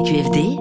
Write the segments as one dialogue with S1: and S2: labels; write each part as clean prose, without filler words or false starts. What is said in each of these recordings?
S1: CQFD.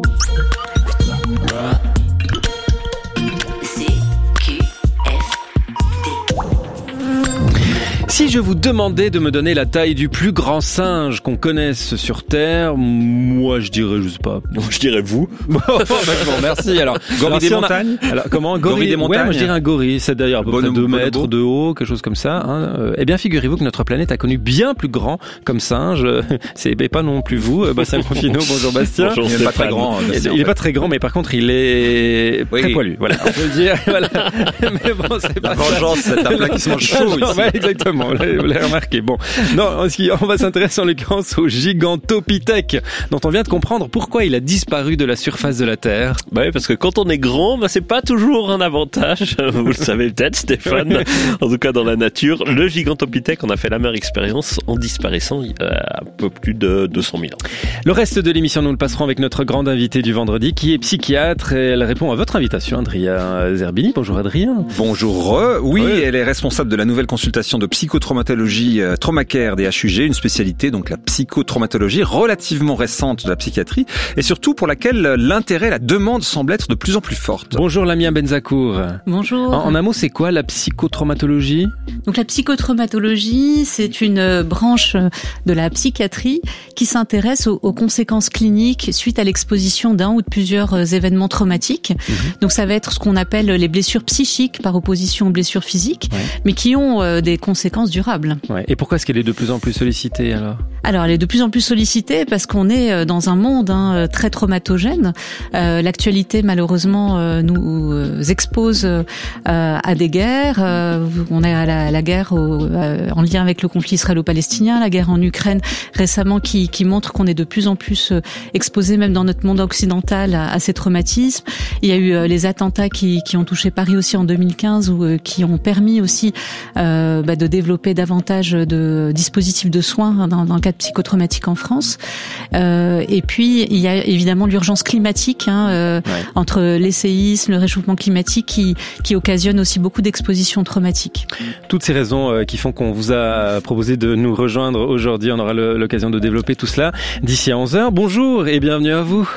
S2: Si je vous demandais de me donner la taille du plus grand singe qu'on connaisse sur Terre, moi je dirais, je sais pas.
S3: Donc je dirais vous.
S2: Bon, merci. Alors,
S3: gorille des montagnes.
S2: Alors comment gorille des montagnes? Ouais, moi je dirais un gorille. C'est d'ailleurs à peu près 2 mètres de haut, quelque chose comme ça. Hein. Eh bien, figurez-vous que notre planète a connu bien plus grand comme singe. C'est pas non plus vous, Bastien Confino. Bonjour Bastien.
S3: Bonjour, il est pas très grand.
S2: Il est pas très grand, mais par contre il est très poilu. Voilà, on peut le dire. Voilà. Mais bon, c'est pas
S3: la vengeance, c'est un plat qui se mange chaud ici.
S2: Ouais, exactement. Vous l'avez remarqué. Bon, non, on va s'intéresser en l'occurrence au Gigantopithèque, dont on vient de comprendre pourquoi il a disparu de la surface de la Terre.
S3: Bah oui, parce que quand on est grand, c'est pas toujours un avantage. Vous le savez peut-être, Stéphane. En tout cas, dans la nature, le Gigantopithèque, on a fait la meilleure expérience en disparaissant il y a un peu plus de 200 000 ans.
S2: Le reste de l'émission, nous le passerons avec notre grande invitée du vendredi, qui est psychiatre, et elle répond à votre invitation, Adrien Zerbini. Bonjour Adrien.
S4: Bonjour. Oui, elle est responsable de la nouvelle consultation de psychotraumatologie Traumacare des HUG, une spécialité, donc la psychotraumatologie relativement récente de la psychiatrie, et surtout pour laquelle l'intérêt, la demande semble être de plus en plus forte.
S2: Bonjour Lamia Benzakour.
S5: Bonjour.
S2: En un mot, c'est quoi la psychotraumatologie?
S5: Donc la psychotraumatologie, c'est une branche de la psychiatrie qui s'intéresse aux conséquences cliniques suite à l'exposition d'un ou de plusieurs événements traumatiques. Donc ça va être ce qu'on appelle les blessures psychiques par opposition aux blessures physiques, mais qui ont des conséquences durables.
S2: Ouais. Et pourquoi est-ce qu'elle est de plus en plus sollicitée alors?
S5: Alors elle est de plus en plus sollicitée parce qu'on est dans un monde très traumatogène. L'actualité malheureusement nous expose à des guerres. On est à la guerre en lien avec le conflit israélo-palestinien, la guerre en Ukraine récemment qui montre qu'on est de plus en plus exposé même dans notre monde occidental à ces traumatismes. Il y a eu les attentats qui ont touché Paris aussi en 2015 ou qui ont permis aussi de développer davantage de dispositifs de soins dans le cadre psychotraumatique en France. Et puis il y a évidemment l'urgence climatique entre les séismes, le réchauffement climatique qui occasionne aussi beaucoup d'expositions traumatiques.
S2: Toutes ces raisons qui font qu'on vous a proposé de nous rejoindre aujourd'hui. On aura l'occasion de développer tout cela d'ici à 11h. Bonjour et bienvenue à vous.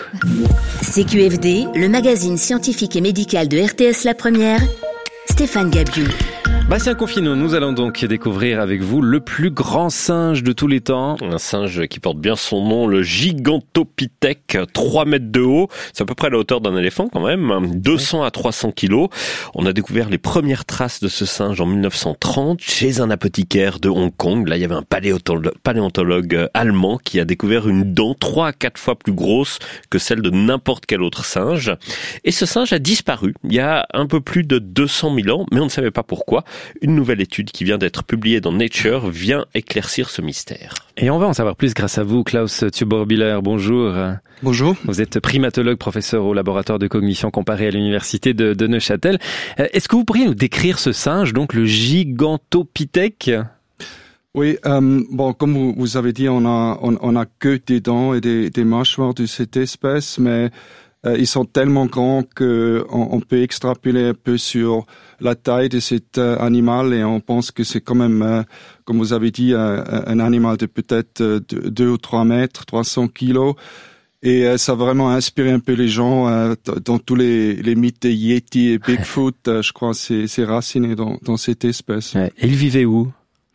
S1: CQFD, le magazine scientifique et médical de RTS La Première, Stéphane Gabiou.
S2: Bastien Confino, nous allons donc découvrir avec vous le plus grand singe de tous les temps.
S3: Un singe qui porte bien son nom, le Gigantopithèque, 3 mètres de haut. C'est à peu près la hauteur d'un éléphant quand même, 200 à 300 kilos. On a découvert les premières traces de ce singe en 1930 chez un apothicaire de Hong Kong. Là, il y avait un paléontologue allemand qui a découvert une dent 3 à 4 fois plus grosse que celle de n'importe quel autre singe. Et ce singe a disparu il y a un peu plus de 200 000 ans, mais on ne savait pas pourquoi. Une nouvelle étude qui vient d'être publiée dans Nature vient éclaircir ce mystère.
S2: Et on va en savoir plus grâce à vous, Klaus Tuborbiller. Bonjour.
S6: Bonjour.
S2: Vous êtes primatologue, professeur au laboratoire de cognition comparée à l'université de Neuchâtel. Est-ce que vous pourriez nous décrire ce singe, donc le Gigantopithèque?
S6: Oui, comme vous avez dit, on a que des dents et des mâchoires de cette espèce, mais ils sont tellement grands qu'on peut extrapoler un peu sur la taille de cet animal et on pense que c'est quand même, comme vous avez dit, un animal de peut-être 2 ou 3 mètres, 300 kilos. Et ça a vraiment inspiré un peu les gens dans tous les mythes de Yeti et Bigfoot. Je crois c'est raciné dans cette espèce.
S2: Et il vivait où?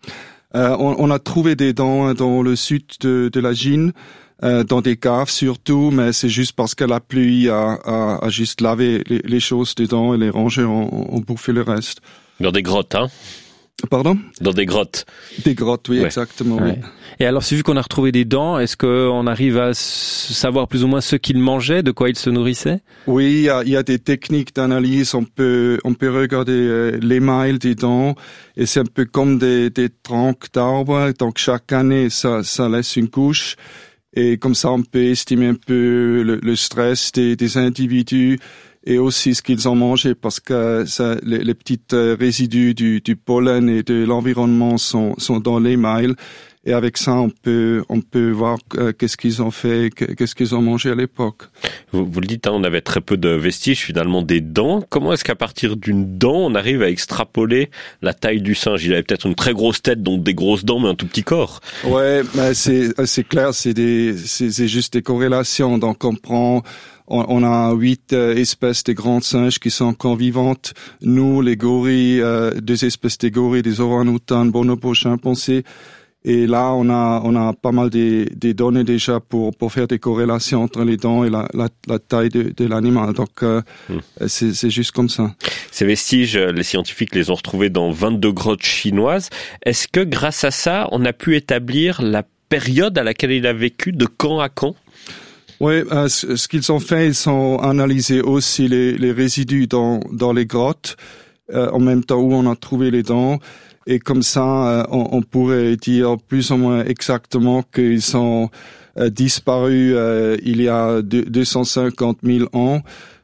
S6: On a trouvé des dents dans le sud de la Chine. Dans des caves surtout, mais c'est juste parce que la pluie a juste lavé les choses dedans et les rangées ont bouffé le reste.
S3: Dans des grottes, hein?
S6: Pardon?
S3: Dans des grottes.
S6: Des grottes, oui, exactement.
S2: Ouais.
S6: Oui.
S2: Et alors, vu qu'on a retrouvé des dents, est-ce qu'on arrive à savoir plus ou moins ce qu'il mangeait, de quoi il se nourrissait?
S6: Oui, il y a des techniques d'analyse. On peut regarder l'émail des dents et c'est un peu comme des troncs d'arbres. Donc chaque année, ça laisse une couche. Et comme ça, on peut estimer un peu le stress des individus et aussi ce qu'ils ont mangé parce que les petits résidus du pollen et de l'environnement sont dans l'émail Et avec ça, on peut voir qu'est-ce qu'ils ont fait, qu'est-ce qu'ils ont mangé à l'époque.
S3: Vous le dites, on avait très peu de vestiges finalement des dents. Comment est-ce qu'à partir d'une dent, on arrive à extrapoler la taille du singe? Il avait peut-être une très grosse tête, donc des grosses dents, mais un tout petit corps.
S6: Ouais, mais c'est clair, c'est juste des corrélations. Donc on a 8 espèces de grands singes qui sont encore vivantes. Nous, les gorilles, 2 espèces de gorilles, des orang-outans, bonobos, chimpanzés. Et là, on a pas mal des données déjà pour faire des corrélations entre les dents et la taille de l'animal. Donc, c'est juste comme ça.
S3: Ces vestiges, les scientifiques les ont retrouvés dans 22 grottes chinoises. Est-ce que grâce à ça, on a pu établir la période à laquelle il a vécu, de quand à quand?
S6: Oui, ce qu'ils ont fait, ils ont analysé aussi les résidus dans les grottes, en même temps où on a trouvé les dents. Et comme ça, on pourrait dire plus ou moins exactement qu'ils sont disparus il y a 250 000 ans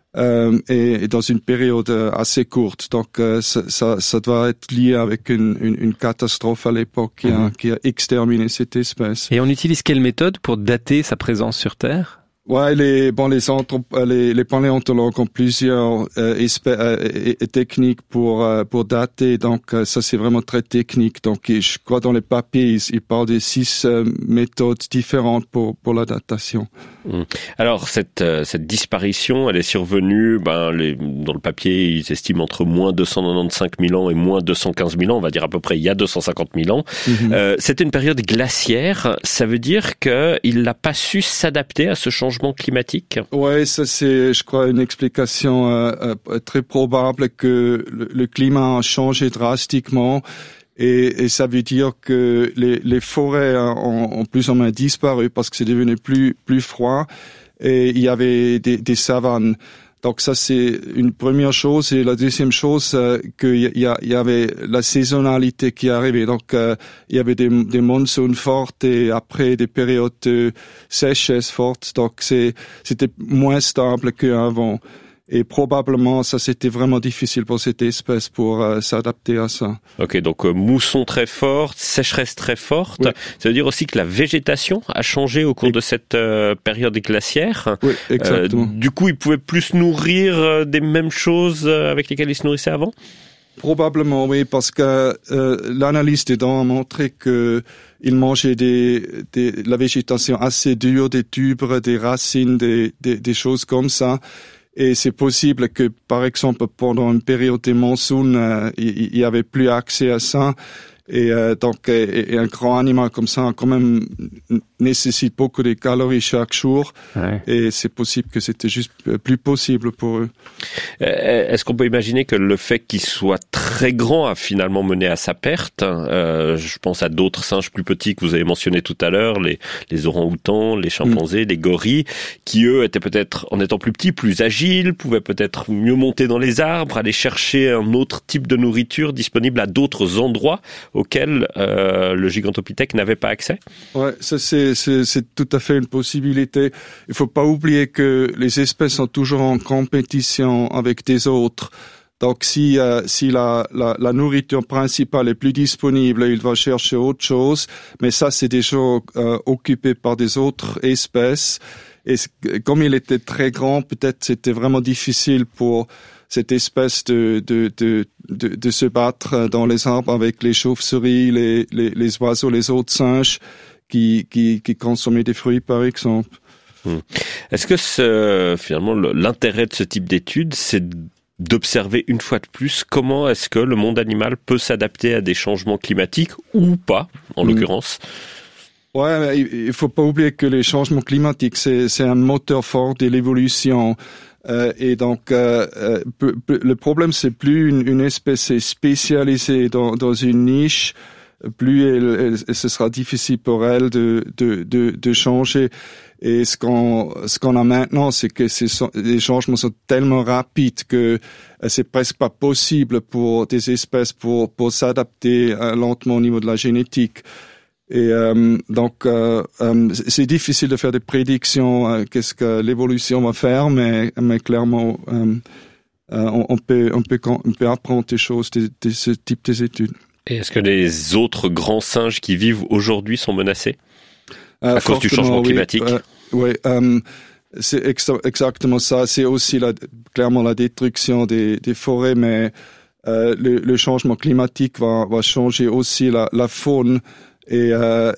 S6: et dans une période assez courte. Donc ça doit être lié avec une catastrophe à l'époque qui a exterminé cette espèce.
S2: Et on utilise quelle méthode pour dater sa présence sur Terre?
S6: Ouais, les paléontologues ont plusieurs techniques pour dater. Donc ça c'est vraiment très technique. Donc je crois dans les papiers ils parlent de 6 méthodes différentes pour la datation.
S3: Alors cette disparition, elle est survenue. Dans le papier, ils estiment entre moins 295 000 ans et moins 215 000 ans. On va dire à peu près il y a 250 000 ans. C'était une période glaciaire. Ça veut dire qu'il n'a pas su s'adapter à ce changement climatique?
S6: Ouais, ça c'est, je crois, une explication très probable que le climat a changé drastiquement et ça veut dire que les forêts ont plus ou moins disparu parce que c'est devenu plus froid et il y avait des savanes. Donc ça c'est une première chose et la deuxième chose qu'il y avait la saisonnalité qui arrivait. Donc il y avait des monsuns fortes et après des périodes de sécheresse fortes. Donc c'était moins stable qu'avant. Et probablement, ça c'était vraiment difficile pour cette espèce pour s'adapter à ça.
S3: Ok, donc mousson très forte, sécheresse très forte. Oui. Ça veut dire aussi que la végétation a changé au cours de cette période glaciaire.
S6: Oui, exactement.
S3: Du coup, ils pouvaient plus se nourrir des mêmes choses avec lesquelles ils se nourrissaient avant?
S6: Probablement, oui, parce que l'analyse des dents a montré que ils mangeaient la végétation assez dure, des tubres, des racines, des choses comme ça. Et c'est possible que, par exemple, pendant une période de monsoon, il y avait plus accès à ça. Et donc, un grand animal comme ça, quand même, nécessite beaucoup de calories chaque jour. Ouais. Et c'est possible que c'était juste plus possible pour eux.
S3: Est-ce qu'on peut imaginer que le fait qu'il soit très grand a finalement mené à sa perte? Je pense à d'autres singes plus petits que vous avez mentionnés tout à l'heure, les orang-outans, les chimpanzés, les gorilles, qui eux étaient peut-être, en étant plus petits, plus agiles, pouvaient peut-être mieux monter dans les arbres, aller chercher un autre type de nourriture disponible à d'autres endroits auxquels le Gigantopithèque n'avait pas accès?
S6: Ouais, ça c'est tout à fait une possibilité. Il faut pas oublier que les espèces sont toujours en compétition avec des autres. Donc si la nourriture principale est plus disponible, il va chercher autre chose, mais ça c'est déjà occupé par des autres espèces. Et comme il était très grand, peut-être c'était vraiment difficile pour cette espèce de se battre dans les arbres avec les chauves-souris, les oiseaux, les autres singes qui consommaient des fruits, par exemple.
S3: Est-ce que finalement l'intérêt de ce type d'études, c'est d'observer une fois de plus comment est-ce que le monde animal peut s'adapter à des changements climatiques ou pas, en l'occurrence?
S6: Ouais, mais il faut pas oublier que les changements climatiques, c'est un moteur fort de l'évolution. Et donc, le problème, c'est plus une espèce est spécialisée dans une niche, plus ce sera difficile pour elle de changer. Et ce qu'on a maintenant, c'est que les changements sont tellement rapides que c'est presque pas possible pour des espèces pour s'adapter lentement au niveau de la génétique. Et donc c'est difficile de faire des prédictions qu'est-ce que l'évolution va faire, mais clairement on peut apprendre des choses de ce type d'études.
S3: Et est-ce que les autres grands singes qui vivent aujourd'hui sont menacés à cause du changement climatique?
S6: Oui, c'est exactement ça. C'est aussi clairement la destruction des forêts, mais le changement climatique va changer aussi la faune. Et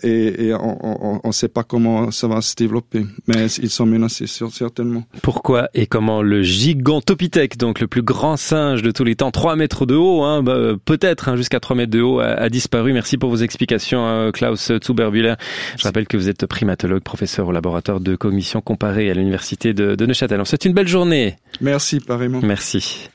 S6: on ne sait pas comment ça va se développer, mais ils sont menacés certainement.
S2: Pourquoi et comment le Gigantopithèque, donc le plus grand singe de tous les temps, 3 mètres de haut, peut-être jusqu'à 3 mètres de haut, a disparu. Merci pour vos explications, Klaus Zuberbühler. Je rappelle que vous êtes primatologue, professeur au laboratoire de cognition comparée à l'université de Neuchâtel. C'est une belle journée.
S6: Merci, pareillement.
S2: Merci.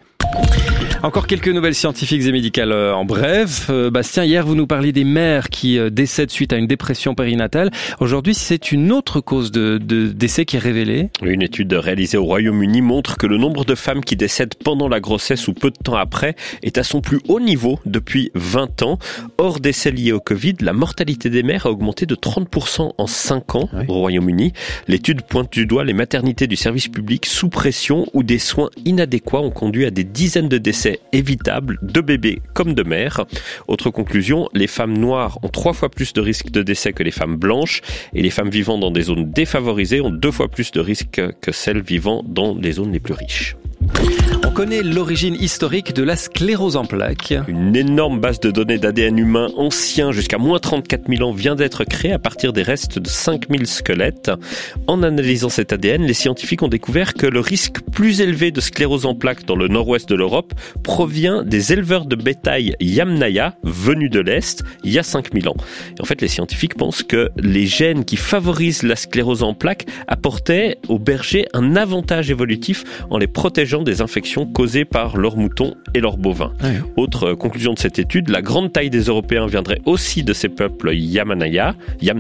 S2: Encore quelques nouvelles scientifiques et médicales en bref. Bastien, hier vous nous parliez des mères qui décèdent suite à une dépression périnatale. Aujourd'hui, c'est une autre cause de décès qui est révélée.
S3: Une étude réalisée au Royaume-Uni montre que le nombre de femmes qui décèdent pendant la grossesse ou peu de temps après est à son plus haut niveau depuis 20 ans. Hors décès liés au Covid, la mortalité des mères a augmenté de 30% en 5 ans au Royaume-Uni. L'étude pointe du doigt les maternités du service public sous pression où des soins inadéquats ont conduit à des dizaines de décès évitables de bébés comme de mères. Autre conclusion, les femmes noires ont 3 fois plus de risques de décès que les femmes blanches et les femmes vivant dans des zones défavorisées ont 2 fois plus de risques que celles vivant dans les zones les plus riches.
S2: On connaît l'origine historique de la sclérose en plaques.
S3: Une énorme base de données d'ADN humain ancien jusqu'à moins 34 000 ans vient d'être créée à partir des restes de 5000 squelettes. En analysant cet ADN, les scientifiques ont découvert que le risque plus élevé de sclérose en plaques dans le nord-ouest de l'Europe provient des éleveurs de bétail Yamnaya, venus de l'Est, il y a 5000 ans. Et en fait, les scientifiques pensent que les gènes qui favorisent la sclérose en plaques apportaient aux bergers un avantage évolutif en les protégeant des infections causées par leurs moutons et leurs bovins. Autre conclusion de cette étude, la grande taille des Européens viendrait aussi de ces peuples Yamnaya.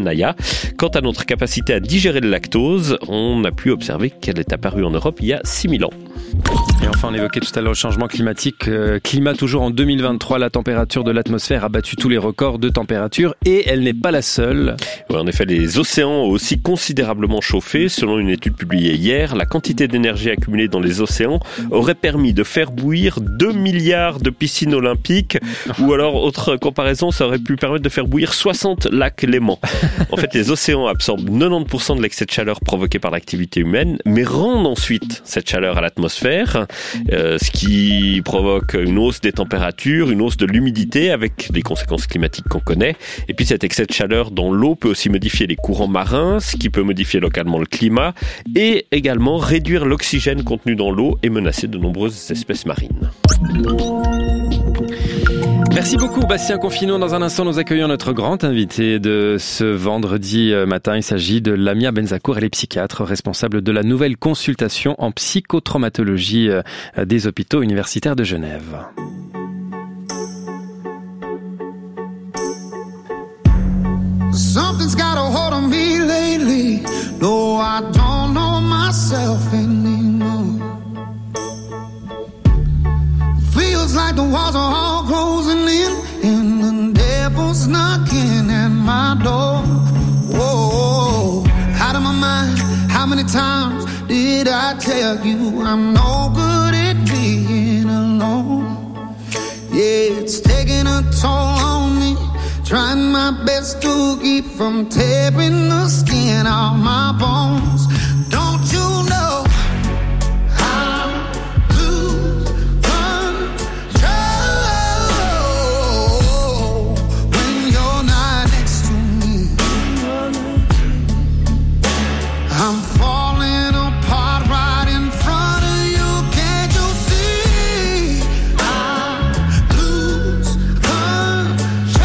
S3: Quant à notre capacité à digérer le lactose, on a pu observer qu'elle est apparue en Europe il y a 6000 ans.
S2: Et enfin, on évoquait tout à l'heure le changement climatique. Climat toujours en 2023, la température de l'atmosphère a battu tous les records de température et elle n'est pas la seule.
S3: Ouais, en effet, les océans ont aussi considérablement chauffé. Selon une étude publiée hier, la quantité d'énergie accumulée dans les océans aurait permis de faire bouillir 2 milliards de piscines olympiques. Ou alors, autre comparaison, ça aurait pu permettre de faire bouillir 60 lacs Léman. En fait, les océans absorbent 90% de l'excès de chaleur provoqué par l'activité humaine, mais rendent ensuite cette chaleur à l'atmosphère, ce qui provoque une hausse des températures, une hausse de l'humidité avec les conséquences climatiques qu'on connaît. Et puis cet excès de chaleur dans l'eau peut aussi modifier les courants marins, ce qui peut modifier localement le climat et également réduire l'oxygène contenu dans l'eau et menacer de nombreuses espèces marines.
S2: Merci beaucoup Bastien Confinot. Dans un instant, nous accueillons notre grand invité de ce vendredi matin. Il s'agit de Lamia Benzakour. Elle est psychiatre, responsable de la nouvelle consultation en psychotraumatologie des hôpitaux universitaires de Genève.
S7: Something's got a hold on me lately. No, I don't know myself anymore. Feels like the walls are all closing in and the devil's knocking at my door. Whoa, out of my mind. How many times did I tell you I'm no good at being alone? Yeah, it's taking a toll on me. Trying my best to keep from tearing the skin off my bones. Don't you know I lose control when you're not next to me? I'm falling apart right in front of you. Can't you see? I lose control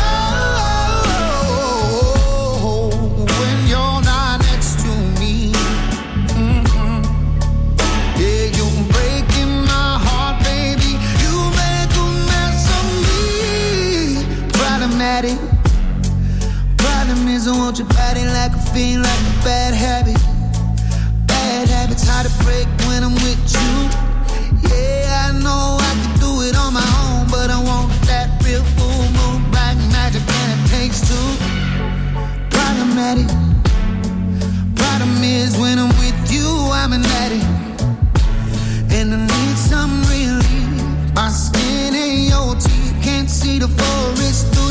S7: when you're not next to me. Yeah, you're breaking my heart, baby. You make a mess of me. Problematic. Problem is I want your body like a fiend, like a bad habit. Bad habits hard to break when I'm with you. Yeah, I know I can do it on my own, but I want that real full moon black magic, and it takes two. Problematic. Problem is when I'm with you, I'm an addict, and I need some relief. My skin ain't your teeth, can't see the forest through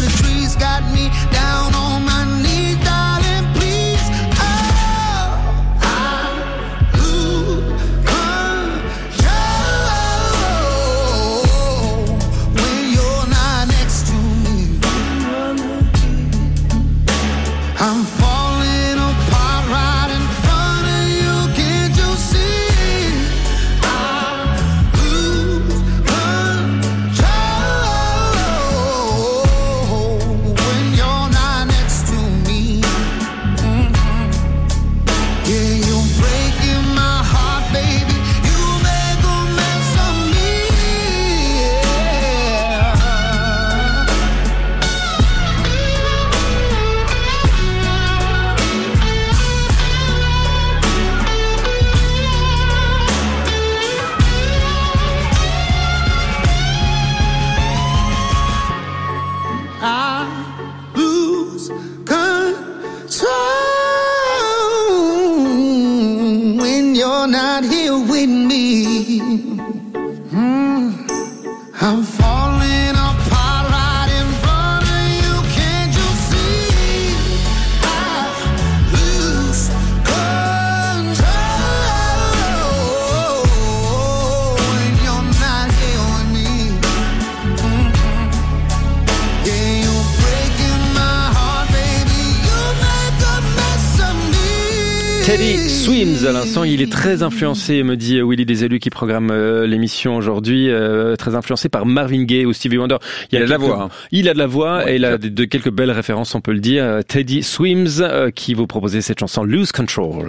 S2: Teddy Swims à l'instant, il est très influencé, me dit Willy des élus qui programme l'émission aujourd'hui, très influencé par Marvin Gaye ou Stevie Wonder.
S4: Il a de la voix.
S2: Il a de la voix, ouais, et il a de quelques belles références, on peut le dire. Teddy Swims qui vous proposait cette chanson Lose Control.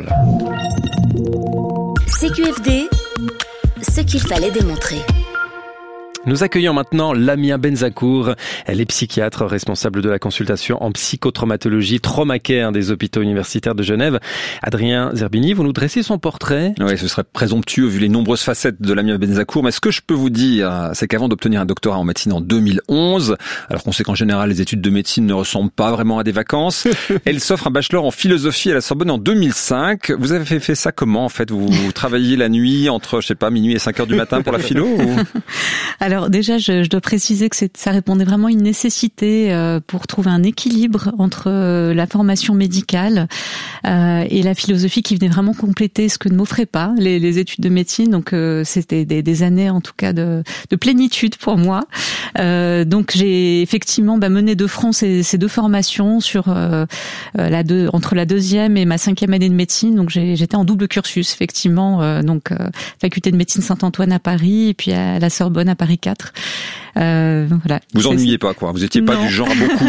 S1: CQFD, ce qu'il fallait démontrer.
S2: Nous accueillons maintenant Lamia Benzakour. Elle est psychiatre responsable de la consultation en psychotraumatologie Traumacare des hôpitaux universitaires de Genève. Adrien Zerbini, vous nous dressez son portrait?
S4: Oui, ce serait présomptueux vu les nombreuses facettes de Lamia Benzakour. Mais ce que je peux vous dire, c'est qu'avant d'obtenir un doctorat en médecine en 2011, alors qu'on sait qu'en général les études de médecine ne ressemblent pas vraiment à des vacances, elle s'offre un bachelor en philosophie à la Sorbonne en 2005. Vous avez fait ça comment en fait? Vous travaillez la nuit entre, je sais pas, minuit et 5 heures du matin pour la philo ou...
S5: Alors déjà, je dois préciser que ça répondait vraiment à une nécessité pour trouver un équilibre entre la formation médicale et la philosophie qui venait vraiment compléter ce que ne m'offraient pas les études de médecine. Donc c'était des années en tout cas de plénitude pour moi. Donc j'ai effectivement mené de front ces deux formations sur entre la deuxième et ma 5e année de médecine. Donc j'étais en double cursus effectivement. Donc faculté de médecine Saint-Antoine à Paris et puis à la Sorbonne à Paris 4. Voilà.
S4: Vous ennuyez pas quoi? Vous étiez pas du genre à beaucoup.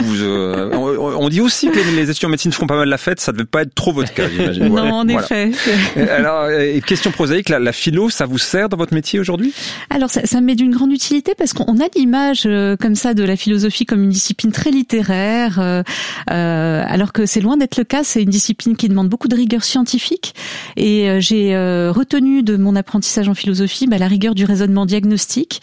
S4: On dit aussi que les étudiants en médecine font pas mal la fête. Ça devait pas être trop votre cas, j'imagine.
S5: Non, ouais, en effet.
S4: Alors, question prosaïque, la philo, ça vous sert dans votre métier aujourd'hui?
S5: Alors, ça m'est d'une grande utilité parce qu'on a l'image comme ça de la philosophie comme une discipline très littéraire, alors que c'est loin d'être le cas. C'est une discipline qui demande beaucoup de rigueur scientifique. Et j'ai retenu de mon apprentissage en philosophie la rigueur du raisonnement diagnostique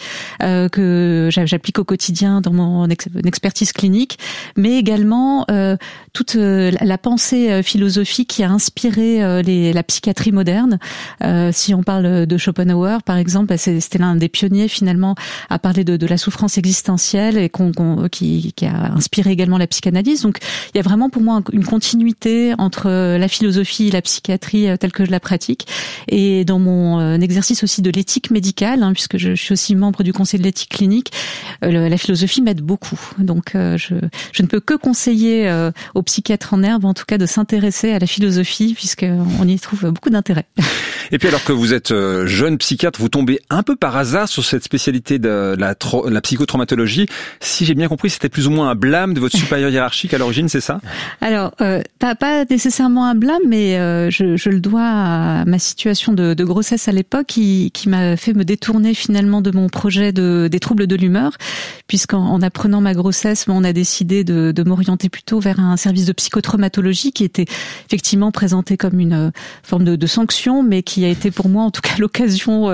S5: que j'applique au quotidien dans mon expertise clinique, mais également toute la pensée philosophique qui a inspiré la psychiatrie moderne. Si on parle de Schopenhauer, par exemple, c'était l'un des pionniers finalement à parler de la souffrance existentielle et qui a inspiré également la psychanalyse. Donc il y a vraiment pour moi une continuité entre la philosophie et la psychiatrie telle que je la pratique. Et dans mon exercice aussi de l'éthique médicale, puisque je suis aussi membre du conseil de l'éthique clinique, la philosophie m'aide beaucoup. Donc je ne peux que conseiller aux psychiatres en herbe, en tout cas, de s'intéresser à la philosophie, puisqu'on y trouve beaucoup d'intérêt.
S4: Et puis alors que vous êtes jeune psychiatre, vous tombez un peu par hasard sur cette spécialité de la psychotraumatologie. Si j'ai bien compris, c'était plus ou moins un blâme de votre supérieur hiérarchique à l'origine, c'est ça? Alors,
S5: pas nécessairement un blâme, mais je le dois à ma situation de grossesse à l'époque qui m'a fait me détourner finalement de mon projet des troubles de l'humeur, puisqu'en apprenant ma grossesse, on a décidé de m'orienter plutôt vers un service de psychotraumatologie qui était effectivement présenté comme une forme de sanction, mais qui a été pour moi en tout cas l'occasion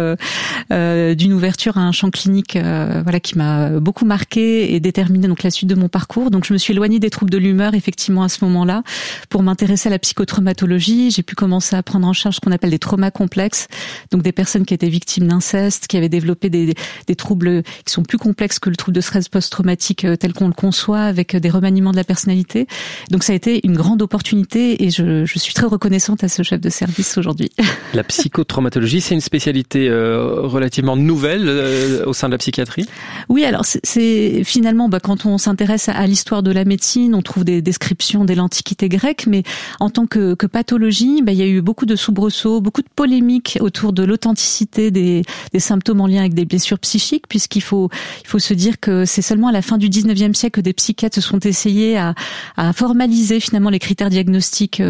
S5: d'une ouverture à un champ clinique qui m'a beaucoup marqué et déterminé donc la suite de mon parcours. Donc je me suis éloignée des troubles de l'humeur effectivement à ce moment-là pour m'intéresser à la psychotraumatologie. J'ai pu commencer à prendre en charge ce qu'on appelle des traumas complexes, donc des personnes qui étaient victimes d'inceste, qui avaient développé des troubles qui sont plus complexes que le trouble de stress post-traumatique tel qu'on le conçoit, avec des remaniements de la personnalité. Donc ça a été une grande opportunité et je suis très reconnaissante à ce chef de service aujourd'hui.
S2: La psychotraumatologie, c'est une spécialité relativement nouvelle au sein de la psychiatrie?
S5: Oui, alors c'est finalement quand on s'intéresse à l'histoire de la médecine, on trouve des descriptions dès l'Antiquité grecque, mais en tant que pathologie, il y a eu beaucoup de soubresauts, beaucoup de polémiques autour de l'authenticité des symptômes en lien avec des blessures psychiques, puisqu'il faut se dire que c'est seulement à la fin du 19e siècle que des psychiatres se sont essayés à formaliser finalement les critères diagnostiques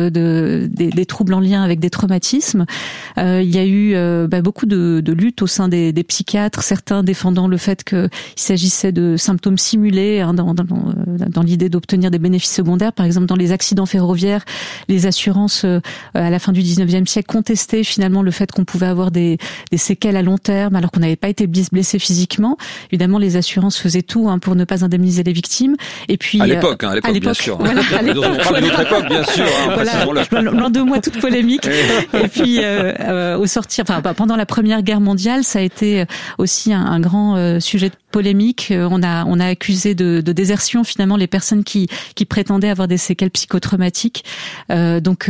S5: des troubles en lien avec des traumatismes. Il y a eu beaucoup de luttes au sein des psychiatres, certains défendant le fait qu'il s'agissait de symptômes simulés dans l'idée d'obtenir des bénéfices secondaires. Par exemple, dans les accidents ferroviaires, les assurances à la fin du 19e siècle contestaient finalement le fait qu'on pouvait avoir des séquelles à long terme alors qu'on n'avait pas été blessé physiquement. Évidemment, les assurances faisaient tout pour ne pas indemniser les victimes. Et puis
S4: à l'époque, bien sûr.
S5: Voilà,
S4: on parle de notre époque, bien sûr.
S5: Loin de moi toute polémique. Et puis pendant la Première Guerre mondiale, ça a été aussi un grand sujet de polémique. On a accusé de désertion finalement les personnes qui prétendaient avoir des séquelles psychotraumatiques. Donc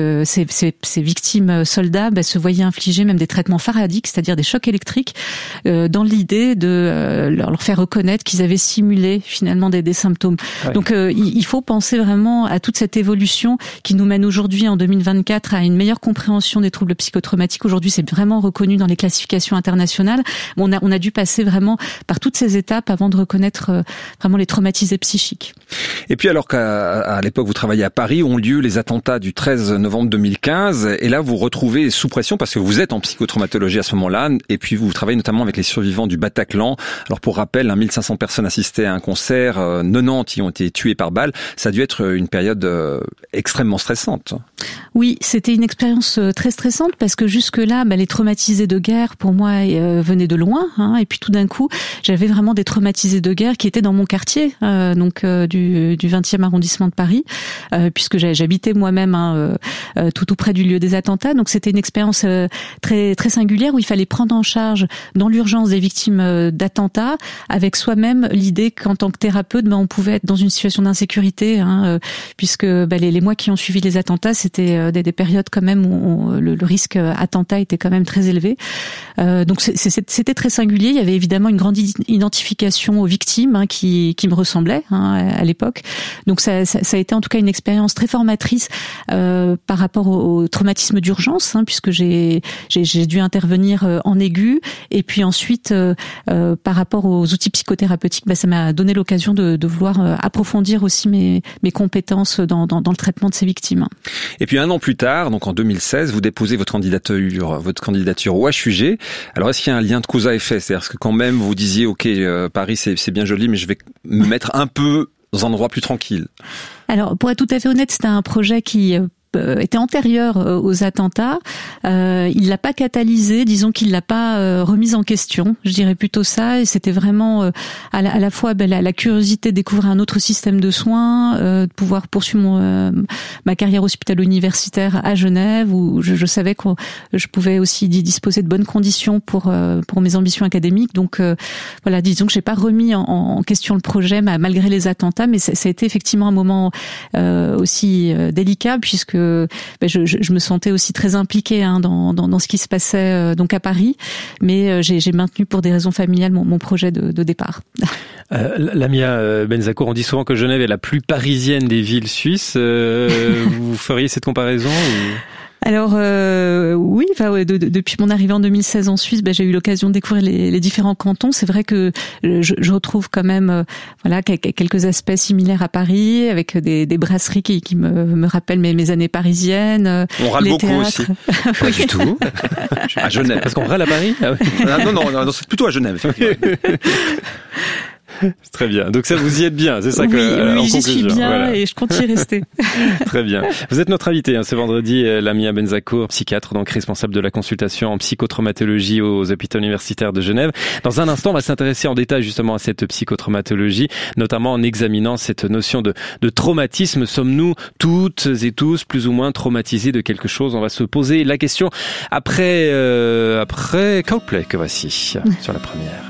S5: ces victimes soldats se voyaient infliger même des traitements faradiques, c'est-à-dire des chocs électriques, dans l'idée de leur faire reconnaître qu'ils avaient simulé finalement des symptômes. Ouais. Donc il faut penser vraiment à toute cette évolution qui nous mène aujourd'hui en 2024 à une meilleure compréhension des troubles psychotraumatiques. Aujourd'hui, c'est vraiment reconnu dans les classifications internationales. On a dû passer vraiment par toutes ces étapes avant de reconnaître vraiment les traumatisés psychiques.
S4: Et puis alors qu'à l'époque vous travaillez à Paris, ont lieu les attentats du 13 novembre 2015, et là vous retrouvez sous pression parce que vous êtes en psychotraumatologie à ce moment-là, et puis vous travaillez notamment avec les survivants du Bataclan. Alors pour rappel, 1500 personnes assistaient à un concert, 90 y ont été tués par balle. Ça a dû être une période extrêmement stressante.
S5: Oui, c'était une expérience très stressante parce que jusque-là, les traumatisés de guerre, pour moi, venaient de loin. Et puis tout d'un coup, j'avais vraiment des traumatisés de guerre qui étaient dans mon quartier, du 20e arrondissement de Paris, puisque j'habitais moi-même tout près du lieu des attentats. Donc c'était une expérience très très singulière où il fallait prendre en charge dans l'urgence des victimes d'attentats, avec soi-même l'idée qu'en tant que thérapeute, on pouvait être dans une situation d'insécurité, puisque les mois qui ont suivi les attentats, c'était des périodes quand même où le risque attentat était quand même très élevé. Donc c'était très singulier. Il y avait évidemment une grande identification aux victimes qui me ressemblaient à l'époque. Donc ça a été en tout cas une expérience très formatrice par rapport au traumatisme d'urgence, puisque j'ai dû intervenir en aigu, et puis ensuite par rapport aux outils psychothérapeutiques, ça m'a donné l'occasion de vouloir approfondir aussi mes compétences dans le traitement de ces victimes.
S4: Et puis un an plus tard, donc en 2016, vous déposez votre candidature au HUG. Alors est-ce qu'il y a un lien de cause à effet? C'est-à-dire que quand même vous disiez ok, Paris c'est bien joli, mais je vais me mettre un peu dans un endroit plus tranquille.
S5: Alors pour être tout à fait honnête, c'était un projet qui était antérieur aux attentats. Il l'a pas catalysé, disons qu'il l'a pas remise en question. Je dirais plutôt ça. Et c'était vraiment à la fois la curiosité de découvrir un autre système de soins, de pouvoir poursuivre ma carrière hospitalo-universitaire à Genève, où je savais que je pouvais aussi disposer de bonnes conditions pour mes ambitions académiques. Donc voilà, disons que j'ai pas remis en question le projet malgré les attentats, mais ça a été effectivement un moment aussi délicat, puisque je me sentais aussi très impliquée dans ce qui se passait donc à Paris, mais j'ai maintenu pour des raisons familiales mon projet de départ.
S2: Lamia Benzakour, on dit souvent que Genève est la plus parisienne des villes suisses. Vous feriez cette comparaison ou...
S5: Alors oui, depuis mon arrivée en 2016 en Suisse, j'ai eu l'occasion de découvrir les différents cantons. C'est vrai que je retrouve quand même quelques aspects similaires à Paris, avec des brasseries qui me rappellent mes années parisiennes.
S4: On râle beaucoup
S5: théâtres.
S4: Aussi. Pas du tout. À Genève.
S2: Parce qu'on râle à Paris. Ah oui.
S4: Non, c'est plutôt à Genève.
S2: C'est très bien. Donc ça, vous y êtes bien, c'est ça que
S5: oui, j'y suis bien, voilà. Et je compte y rester.
S2: Très bien. Vous êtes notre invité ce vendredi, Lamia Benzakour, psychiatre, donc responsable de la consultation en psychotraumatologie aux hôpitaux universitaires de Genève. Dans un instant, on va s'intéresser en détail justement à cette psychotraumatologie, notamment en examinant cette notion de traumatisme. Sommes-nous toutes et tous plus ou moins traumatisés de quelque chose? On va se poser la question après Coldplay que voici sur la première.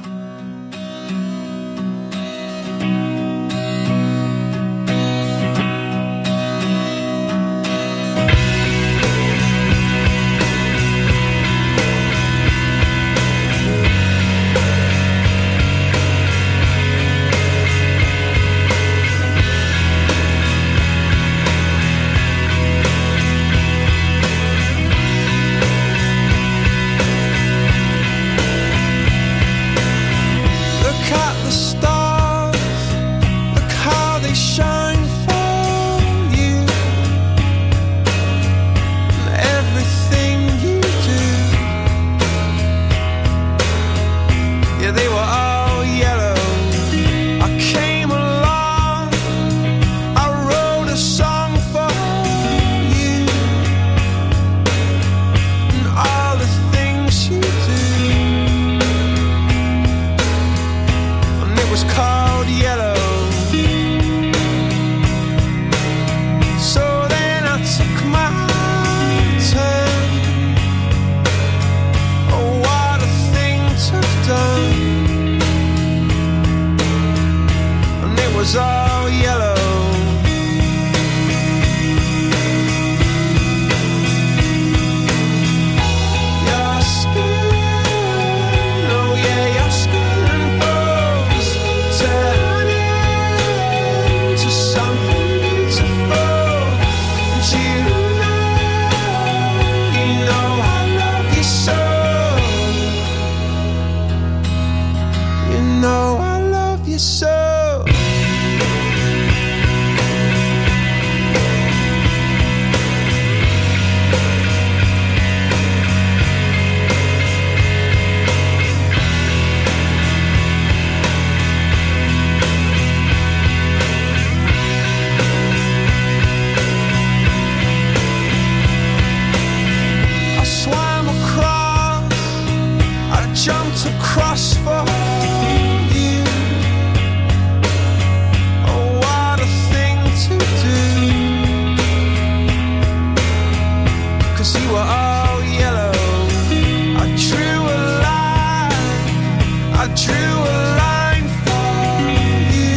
S7: 'cause you were all yellow. I drew a line, I drew a line for you.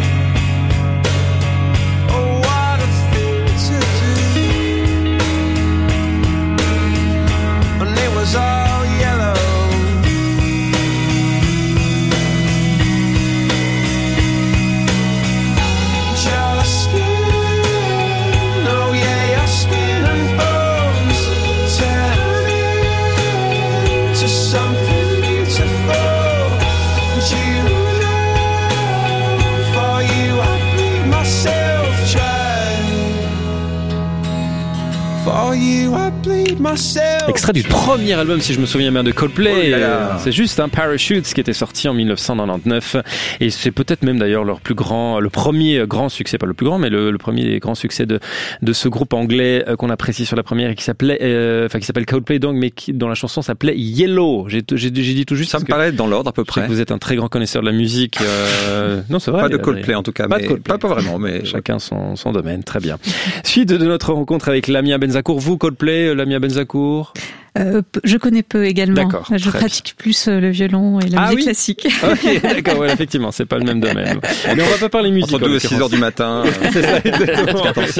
S7: Oh, what a thing to do. And it was all yellow. Your skin, oh yeah, your skin and bones turning to something beautiful. And you know, for you I bleed myself dry. For you I bleed myself.
S2: Extrait du premier album, si je me souviens bien, de Coldplay. C'est juste un Parachutes qui était sorti en 1999 et c'est peut-être même d'ailleurs le premier grand succès, pas le plus grand, mais le premier grand succès de ce groupe anglais qu'on apprécie sur la première et qui s'appelle Coldplay donc, mais dont la chanson s'appelait Yellow. J'ai dit tout juste.
S4: Ça me paraît dans l'ordre à peu près.
S2: Vous êtes un très grand connaisseur de la musique. Non, c'est vrai.
S4: Pas de Coldplay en tout cas, mais pas vraiment, mais
S2: chacun son domaine. Très bien. Suite de notre rencontre avec Lamia Benzakour. Vous, Coldplay, Lamia Benzakour?
S5: Je connais peu également.
S2: D'accord,
S5: je pratique plus le violon et la musique classique.
S2: Ok, d'accord, ouais, effectivement, c'est pas le même domaine. Mais on va pas parler musique.
S4: Entre 2 et 6 heures du matin.
S2: C'est ça, exactement.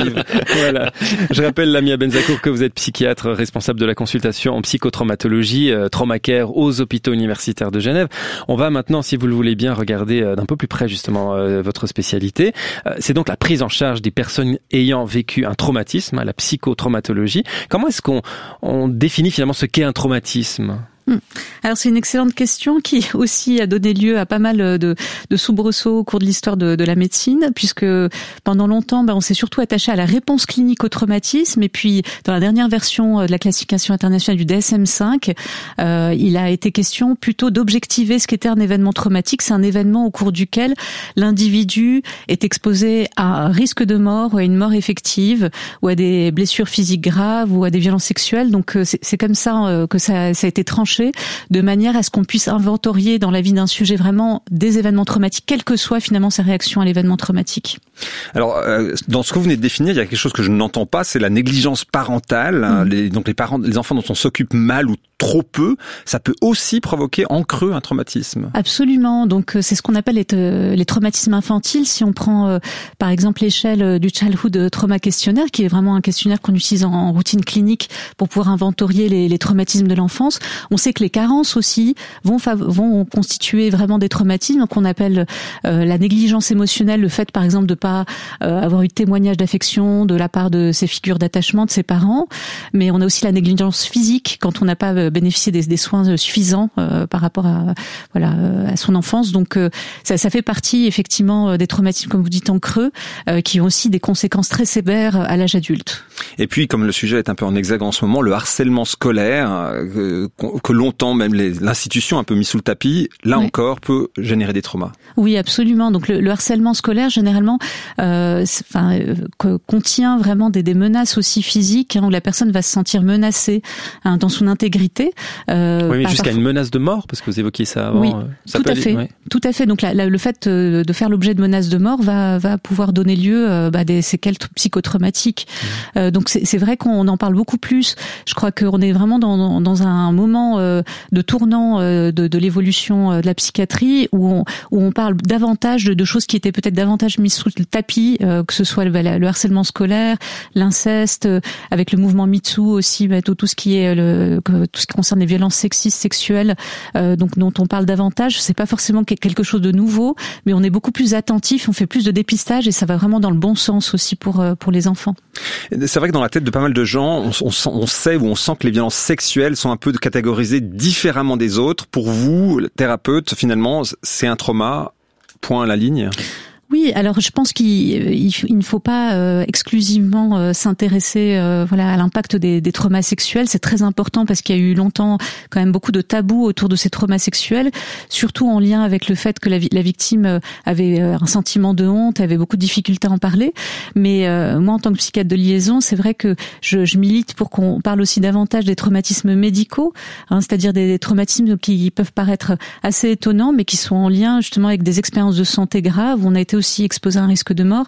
S2: Voilà. Je rappelle, Lamia Benzakour, que vous êtes psychiatre responsable de la consultation en psychotraumatologie, TraumaCare aux hôpitaux universitaires de Genève. On va maintenant, si vous le voulez bien, regarder d'un peu plus près justement votre spécialité. C'est donc la prise en charge des personnes ayant vécu un traumatisme, la psychotraumatologie. Comment est-ce qu'on définit finalement ce qu'est un traumatisme?
S5: Alors c'est une excellente question qui aussi a donné lieu à pas mal de soubresauts au cours de l'histoire de la médecine, puisque pendant longtemps on s'est surtout attaché à la réponse clinique au traumatisme, et puis dans la dernière version de la classification internationale du DSM-5, il a été question plutôt d'objectiver ce qu'était un événement traumatique. C'est un événement au cours duquel l'individu est exposé à un risque de mort ou à une mort effective ou à des blessures physiques graves ou à des violences sexuelles. Donc c'est comme ça que ça a été tranché, de manière à ce qu'on puisse inventorier dans la vie d'un sujet vraiment des événements traumatiques, quelle que soit finalement sa réaction à l'événement traumatique.
S4: Alors, dans ce que vous venez de définir, il y a quelque chose que je n'entends pas, c'est la négligence parentale. Donc les enfants dont on s'occupe mal ou trop peu, ça peut aussi provoquer en creux un traumatisme.
S5: Absolument. Donc c'est ce qu'on appelle les traumatismes infantiles. Si on prend par exemple l'échelle du Childhood Trauma Questionnaire, qui est vraiment un questionnaire qu'on utilise en routine clinique pour pouvoir inventorier les traumatismes de l'enfance, on sait que les carences aussi vont constituer vraiment des traumatismes qu'on appelle la négligence émotionnelle, le fait par exemple de pas avoir eu de témoignage d'affection de la part de ses figures d'attachement de ses parents, mais on a aussi la négligence physique quand on n'a pas bénéficié des soins suffisants par rapport à son enfance. Donc ça fait partie effectivement des traumatismes, comme vous dites, en creux, qui ont aussi des conséquences très sévères à l'âge adulte.
S4: Et puis, comme le sujet est un peu en exergue en ce moment, le harcèlement scolaire, que longtemps même l'institution a un peu mis sous le tapis, là encore peut générer des traumas.
S5: Oui, absolument. Donc le harcèlement scolaire généralement contient vraiment des menaces aussi physiques, où la personne va se sentir menacée dans son intégrité.
S2: Oui, mais jusqu'à une menace de mort, parce que vous évoquiez ça avant.
S5: Oui, tout à fait. Ouais. Tout à fait. Donc le fait de faire l'objet de menaces de mort va pouvoir donner lieu à des séquelles psychotraumatiques. Donc c'est vrai qu'on en parle beaucoup plus. Je crois qu'on est vraiment dans un moment de tournant de l'évolution de la psychiatrie où on parle davantage de choses qui étaient peut-être davantage mises sous le tapis, que ce soit le harcèlement scolaire, l'inceste, avec le mouvement MeToo aussi, tout ce qui concerne les violences sexistes, sexuelles, donc dont on parle davantage. C'est pas forcément quelque chose de nouveau, mais on est beaucoup plus attentif, on fait plus de dépistage et ça va vraiment dans le bon sens aussi pour les enfants.
S4: C'est vrai que dans la tête de pas mal de gens, on sait ou on sent que les violences sexuelles sont un peu catégorisées différemment des autres. Pour vous, thérapeute, finalement, c'est un trauma, point à la ligne?
S5: Oui, alors je pense qu'il ne faut pas exclusivement s'intéresser à l'impact des traumas sexuels. C'est très important parce qu'il y a eu longtemps quand même beaucoup de tabous autour de ces traumas sexuels, surtout en lien avec le fait que la victime avait un sentiment de honte, avait beaucoup de difficultés à en parler. Mais moi, en tant que psychiatre de liaison, c'est vrai que je milite pour qu'on parle aussi davantage des traumatismes médicaux, c'est-à-dire des traumatismes qui peuvent paraître assez étonnants, mais qui sont en lien justement avec des expériences de santé graves où on a été été aussi exposés à un risque de mort.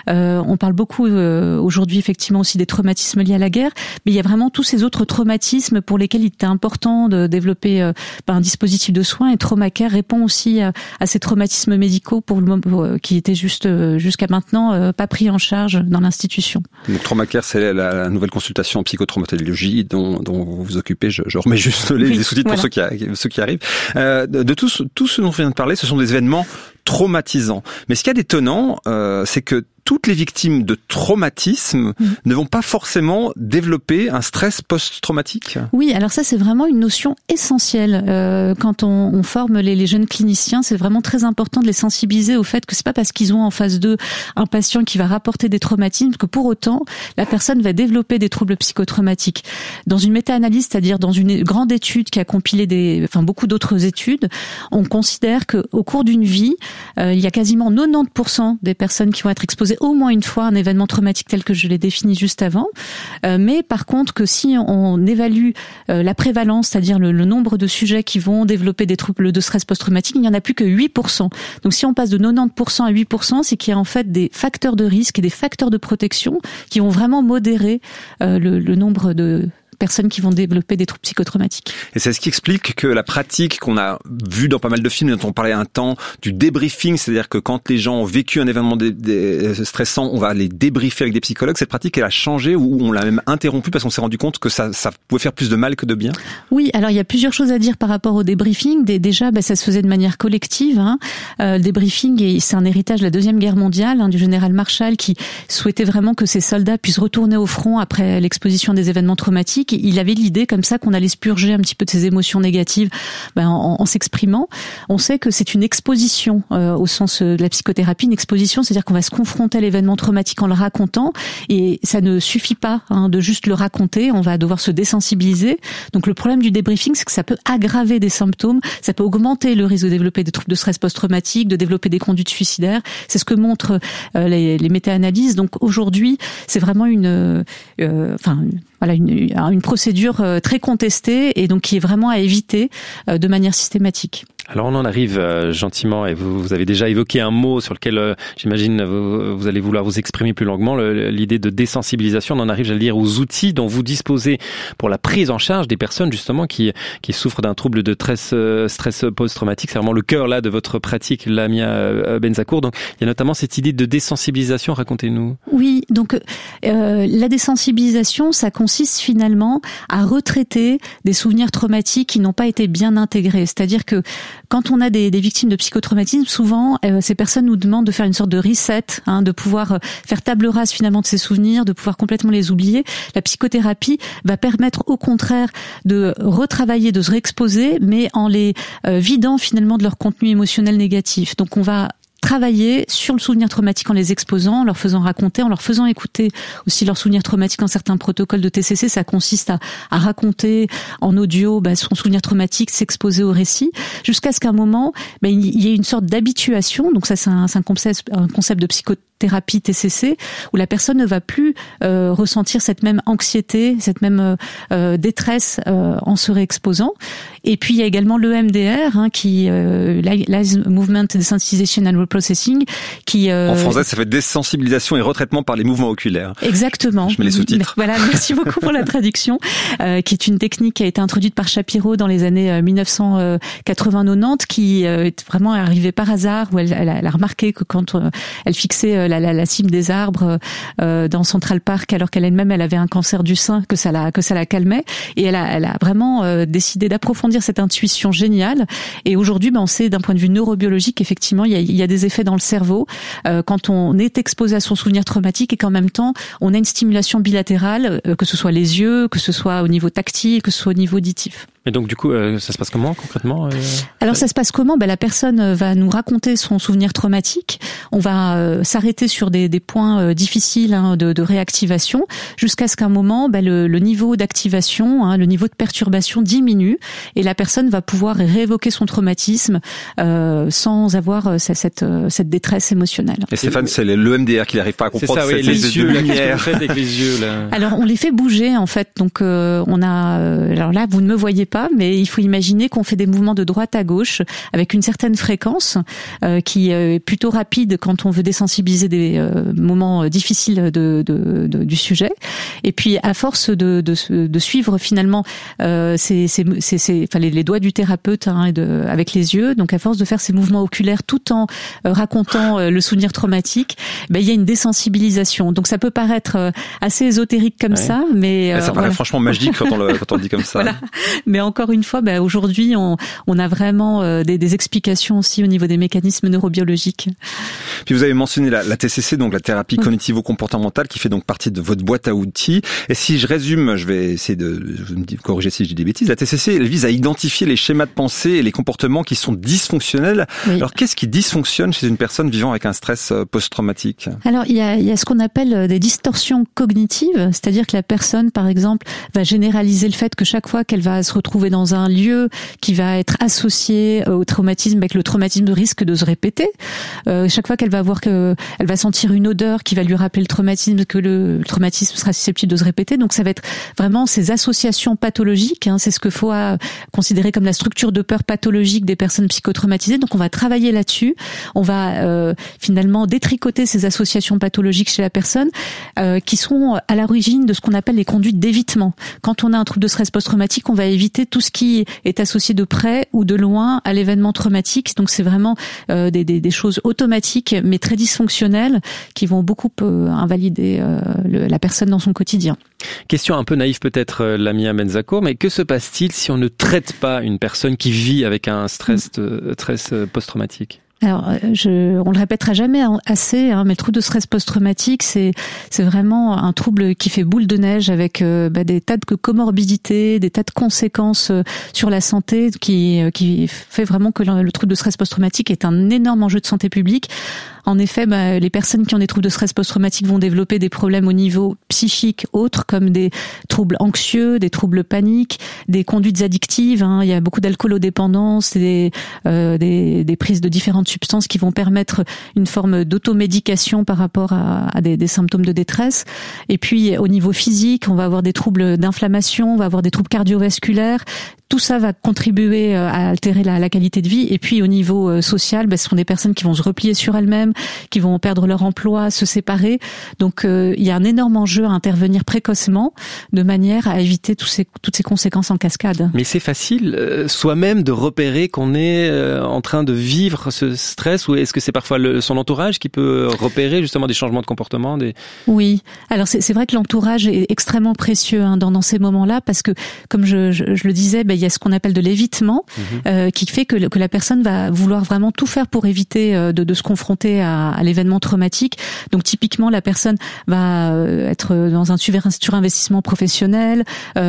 S5: On parle beaucoup aujourd'hui effectivement aussi des traumatismes liés à la guerre, mais il y a vraiment tous ces autres traumatismes pour lesquels il était important de développer un dispositif de soins, et TraumaCare répond aussi à ces traumatismes médicaux qui étaient jusqu'à maintenant pas pris en charge dans l'institution.
S4: Donc TraumaCare, c'est la nouvelle consultation en psychotraumatologie dont vous vous occupez. Je remets juste les sous-titres pour ceux qui arrivent. De tout ce dont on vient de parler, ce sont des événements traumatisants. Mais ce qu'il y a d'étonnant, c'est que toutes les victimes de traumatisme ne vont pas forcément développer un stress post-traumatique.
S5: Oui, alors ça c'est vraiment une notion essentielle. Quand on forme les jeunes cliniciens, c'est vraiment très important de les sensibiliser au fait que c'est pas parce qu'ils ont en face d'eux un patient qui va rapporter des traumatismes que pour autant la personne va développer des troubles psychotraumatiques. Dans une méta-analyse, c'est-à-dire dans une grande étude qui a compilé beaucoup d'autres études, on considère que au cours d'une vie, il y a quasiment 90% des personnes qui vont être exposées au moins une fois à un événement traumatique tel que je l'ai défini juste avant. Mais par contre, que si on évalue la prévalence, c'est-à-dire le nombre de sujets qui vont développer des troubles de stress post-traumatique, il n'y en a plus que 8%. Donc si on passe de 90% à 8%, c'est qu'il y a en fait des facteurs de risque et des facteurs de protection qui vont vraiment modérer le nombre de personnes qui vont développer des troubles psychotraumatiques.
S4: Et c'est ce qui explique que la pratique qu'on a vue dans pas mal de films, dont on parlait un temps, du débriefing, c'est-à-dire que quand les gens ont vécu un événement stressant, on va les débriefer avec des psychologues. Cette pratique, elle a changé ou on l'a même interrompue parce qu'on s'est rendu compte que ça pouvait faire plus de mal que de bien?
S5: Oui, alors il y a plusieurs choses à dire par rapport au débriefing. Déjà, ça se faisait de manière collective. Le débriefing, c'est un héritage de la Deuxième Guerre mondiale, du général Marshall, qui souhaitait vraiment que ses soldats puissent retourner au front après l'exposition des événements traumatiques. Il avait l'idée comme ça qu'on allait se purger un petit peu de ces émotions négatives en s'exprimant. On sait que c'est une exposition au sens de la psychothérapie, une exposition, c'est-à-dire qu'on va se confronter à l'événement traumatique en le racontant, et ça ne suffit pas de juste le raconter, on va devoir se désensibiliser. Donc le problème du débriefing, c'est que ça peut aggraver des symptômes, ça peut augmenter le risque de développer des troubles de stress post-traumatique, de développer des conduites suicidaires. C'est ce que montrent les méta-analyses. Donc aujourd'hui, c'est vraiment une procédure très contestée et donc qui est vraiment à éviter de manière systématique.
S2: Alors on en arrive gentiment, et vous avez déjà évoqué un mot sur lequel j'imagine vous allez vouloir vous exprimer plus longuement, l'idée de désensibilisation. On en arrive, j'allais dire, aux outils dont vous disposez pour la prise en charge des personnes justement qui souffrent d'un trouble de stress post-traumatique. C'est vraiment le cœur là de votre pratique, Lamia Benzakour. Donc il y a notamment cette idée de désensibilisation, racontez-nous.
S5: Oui, donc la désensibilisation, ça consiste finalement à retraiter des souvenirs traumatiques qui n'ont pas été bien intégrés. C'est-à-dire que quand on a des victimes de psychotraumatisme, souvent ces personnes nous demandent de faire une sorte de reset, de pouvoir faire table rase finalement de ces souvenirs, de pouvoir complètement les oublier. La psychothérapie va permettre au contraire de retravailler, de se réexposer, mais en les vidant finalement de leur contenu émotionnel négatif. Donc on va travailler sur le souvenir traumatique en les exposant, en leur faisant raconter, en leur faisant écouter aussi leurs souvenirs traumatiques. En certains protocoles de TCC, ça consiste à raconter en audio son souvenir traumatique, s'exposer au récit, jusqu'à ce qu'à un moment, il y ait une sorte d'habituation. Donc ça, c'est un concept de psychothérapie TCC, où la personne ne va plus ressentir cette même anxiété, cette même détresse en se réexposant. Et puis il y a également l'EMDR, Lies Movement Desensitization and Reprocessing, qui
S4: en français ça fait désensibilisation et retraitement par les mouvements oculaires.
S5: Exactement.
S4: Je mets les sous-titres.
S5: Voilà, merci beaucoup pour la traduction, qui est une technique qui a été introduite par Shapiro dans les années 1980-90, qui est vraiment arrivée par hasard, où elle a remarqué que quand elle fixait la cime des arbres dans Central Park, alors qu'elle elle-même elle avait un cancer du sein, que ça la calmait, et elle a vraiment décidé d'approfondir cette intuition géniale. Et aujourd'hui, on sait d'un point de vue neurobiologique, effectivement, il y a des effets dans le cerveau quand on est exposé à son souvenir traumatique et qu'en même temps, on a une stimulation bilatérale, que ce soit les yeux, que ce soit au niveau tactile, que ce soit au niveau auditif.
S2: Et donc du coup, ça se passe comment concrètement
S5: Alors ça se passe comment ? La personne va nous raconter son souvenir traumatique. On va s'arrêter sur des points difficiles de réactivation, jusqu'à ce qu'à un moment, le niveau d'activation, le niveau de perturbation diminue, et la personne va pouvoir réévoquer son traumatisme sans avoir cette détresse émotionnelle.
S4: Et Stéphane, c'est l'EMDR qui n'arrive pas à comprendre.
S2: C'est ça, oui, les yeux. Qu'est-ce que vous faites avec les yeux là ?
S5: Alors on les fait bouger en fait. Donc on a. Alors là, vous ne me voyez pas. pas, mais il faut imaginer qu'on fait des mouvements de droite à gauche avec une certaine fréquence qui est plutôt rapide quand on veut désensibiliser des moments difficiles du sujet. Et puis à force de suivre finalement les doigts du thérapeute avec les yeux, donc à force de faire ces mouvements oculaires tout en racontant le souvenir traumatique, il y a une désensibilisation. Donc ça peut paraître assez ésotérique comme ça, mais
S4: ça paraît franchement magique quand on le dit comme ça.
S5: Voilà. Mais encore une fois, aujourd'hui on a vraiment des explications aussi au niveau des mécanismes neurobiologiques.
S4: Puis vous avez mentionné la TCC, donc la thérapie cognitivo-comportementale, qui fait donc partie de votre boîte à outils. Et si je résume, je vais essayer de me corriger si je dis des bêtises, la TCC, elle vise à identifier les schémas de pensée et les comportements qui sont dysfonctionnels. Oui. Alors qu'est-ce qui dysfonctionne chez une personne vivant avec un stress post-traumatique?
S5: Alors il y a ce qu'on appelle des distorsions cognitives, c'est-à-dire que la personne, par exemple, va généraliser le fait que chaque fois qu'elle va se retrouver dans un lieu qui va être associé au traumatisme, que le traumatisme risque de se répéter. Chaque fois qu'elle va voir elle va sentir une odeur qui va lui rappeler le traumatisme, que le traumatisme sera susceptible de se répéter. Donc ça va être vraiment ces associations pathologiques. C'est ce qu'il faut considérer comme la structure de peur pathologique des personnes psychotraumatisées. Donc on va travailler là-dessus. On va finalement détricoter ces associations pathologiques chez la personne qui sont à l'origine de ce qu'on appelle les conduites d'évitement. Quand on a un trouble de stress post-traumatique, on va éviter tout ce qui est associé de près ou de loin à l'événement traumatique. Donc c'est vraiment des choses automatiques mais très dysfonctionnelles qui vont beaucoup invalider la personne dans son quotidien.
S2: Question un peu naïve peut-être, Lamia Benzakour, mais que se passe-t-il si on ne traite pas une personne qui vit avec un stress post-traumatique?
S5: Alors, on le répétera jamais assez, mais le trouble de stress post-traumatique, c'est vraiment un trouble qui fait boule de neige avec des tas de comorbidités, des tas de conséquences sur la santé, qui fait vraiment que le trouble de stress post-traumatique est un énorme enjeu de santé publique. En effet, les personnes qui ont des troubles de stress post-traumatique vont développer des problèmes au niveau psychique autres, comme des troubles anxieux, des troubles paniques, des conduites addictives. Il y a beaucoup d'alcoolodépendance, des prises de différentes substances qui vont permettre une forme d'automédication par rapport à des symptômes de détresse. Et puis, au niveau physique, on va avoir des troubles d'inflammation, on va avoir des troubles cardiovasculaires. Tout ça va contribuer à altérer la qualité de vie. Et puis au niveau social, ce sont des personnes qui vont se replier sur elles-mêmes, qui vont perdre leur emploi, se séparer. Donc il y a un énorme enjeu à intervenir précocement, de manière à éviter toutes ces conséquences en cascade.
S2: Mais c'est facile soi-même de repérer qu'on est en train de vivre ce stress, ou est-ce que c'est parfois son entourage qui peut repérer justement des changements de comportement?
S5: Oui, alors c'est vrai que l'entourage est extrêmement précieux dans ces moments-là, parce que comme je le disais, il y a ce qu'on appelle de l'évitement qui fait que la personne va vouloir vraiment tout faire pour éviter de se confronter à l'événement traumatique. Donc typiquement, la personne va être dans un surinvestissement professionnel,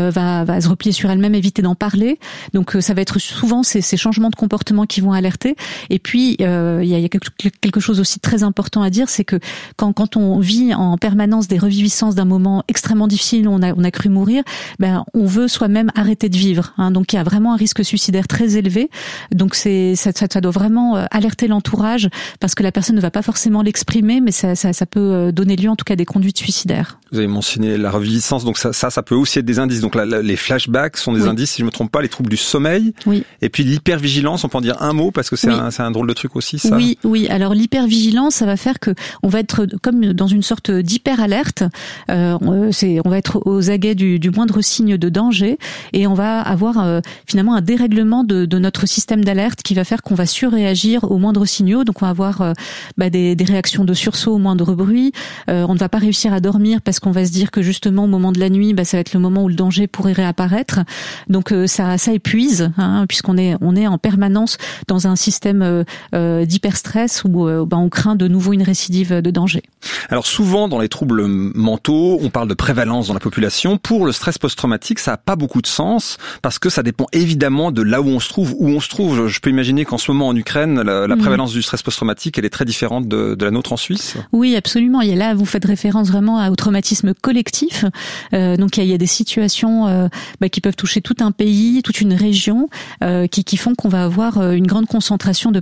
S5: va se replier sur elle-même, éviter d'en parler. Donc ça va être souvent ces changements de comportement qui vont alerter. Et puis il y a quelque chose aussi très important à dire, c'est que quand on vit en permanence des reviviscences d'un moment extrêmement difficile, on a cru mourir, on veut soi-même arrêter de vivre. Donc il y a vraiment un risque suicidaire très élevé. Donc ça doit vraiment alerter l'entourage, parce que la personne ne va pas forcément l'exprimer, mais ça peut donner lieu en tout cas à des conduites suicidaires.
S4: Vous avez mentionné la reviviscence, donc ça peut aussi être des indices. Donc les flashbacks sont des indices, si je me trompe pas, les troubles du sommeil. Oui. Et puis l'hypervigilance, on peut en dire un mot, parce que c'est un drôle de truc aussi, ça.
S5: Oui. Alors l'hypervigilance, ça va faire que on va être comme dans une sorte d'hyper-alerte. On va être aux aguets du moindre signe de danger, et on va avoir finalement un dérèglement de notre système d'alerte qui va faire qu'on va surréagir aux moindres signaux. Donc on va avoir des réactions de sursaut au moindre bruit. On ne va pas réussir à dormir parce qu'on va se dire que justement au moment de la nuit, ça va être le moment où le danger pourrait réapparaître. Donc ça épuise, puisqu'on est en permanence dans un système d'hyperstress où on craint de nouveau une récidive de danger.
S4: Alors souvent dans les troubles mentaux, on parle de prévalence dans la population. Pour le stress post-traumatique, ça n'a pas beaucoup de sens, parce que ça dépend évidemment de là où on se trouve. Je peux imaginer qu'en ce moment en Ukraine, la prévalence du stress post-traumatique, elle est très différente de la nôtre en Suisse.
S5: Oui, absolument. Et là, vous faites référence vraiment au traumatisme collectif. Donc il y a des situations qui peuvent toucher tout un pays, toute une région, qui font qu'on va avoir une grande concentration de personnes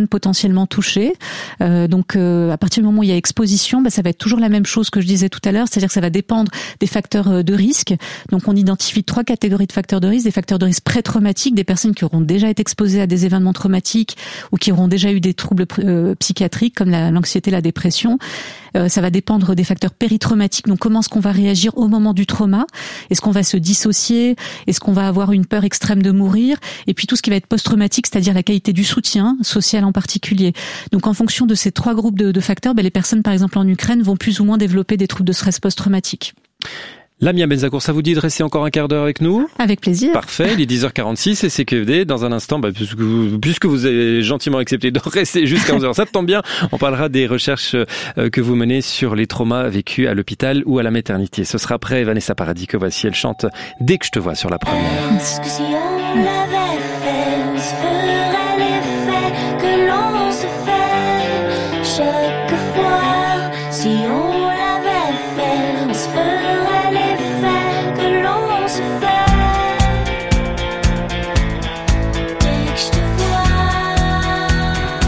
S5: potentiellement touchés. Donc à partir du moment où il y a exposition, ça va être toujours la même chose que je disais tout à l'heure, c'est-à-dire que ça va dépendre des facteurs de risque. Donc on identifie 3 catégories de facteurs de risque, des facteurs de risque pré-traumatiques, des personnes qui auront déjà été exposées à des événements traumatiques ou qui auront déjà eu des troubles psychiatriques comme l'anxiété, la dépression. Ça va dépendre des facteurs péritraumatiques, donc comment est-ce qu'on va réagir au moment du trauma, est-ce qu'on va se dissocier, est-ce qu'on va avoir une peur extrême de mourir, et puis tout ce qui va être post-traumatique, c'est-à-dire la qualité du soutien social en particulier. Donc en fonction de ces 3 groupes de facteurs, les personnes par exemple en Ukraine vont plus ou moins développer des troubles de stress post-traumatique.
S2: Lamia Benzakour, ça vous dit de rester encore un quart d'heure avec nous ?
S5: Avec plaisir.
S2: Parfait, il est 10h46 et CQFD. Dans un instant, puisque vous avez gentiment accepté de rester jusqu'à 11h, ça tombe bien, on parlera des recherches que vous menez sur les traumas vécus à l'hôpital ou à la maternité. Ce sera après Vanessa Paradis que voici, elle chante « Dès que je te vois » sur la première.
S8: Est-ce que si on l'avait fait, se ferait l'effet que l'on se fait chaque fois? Si on l'avait fait, on se ferait l'effet que l'on se fait. Dès que je te vois,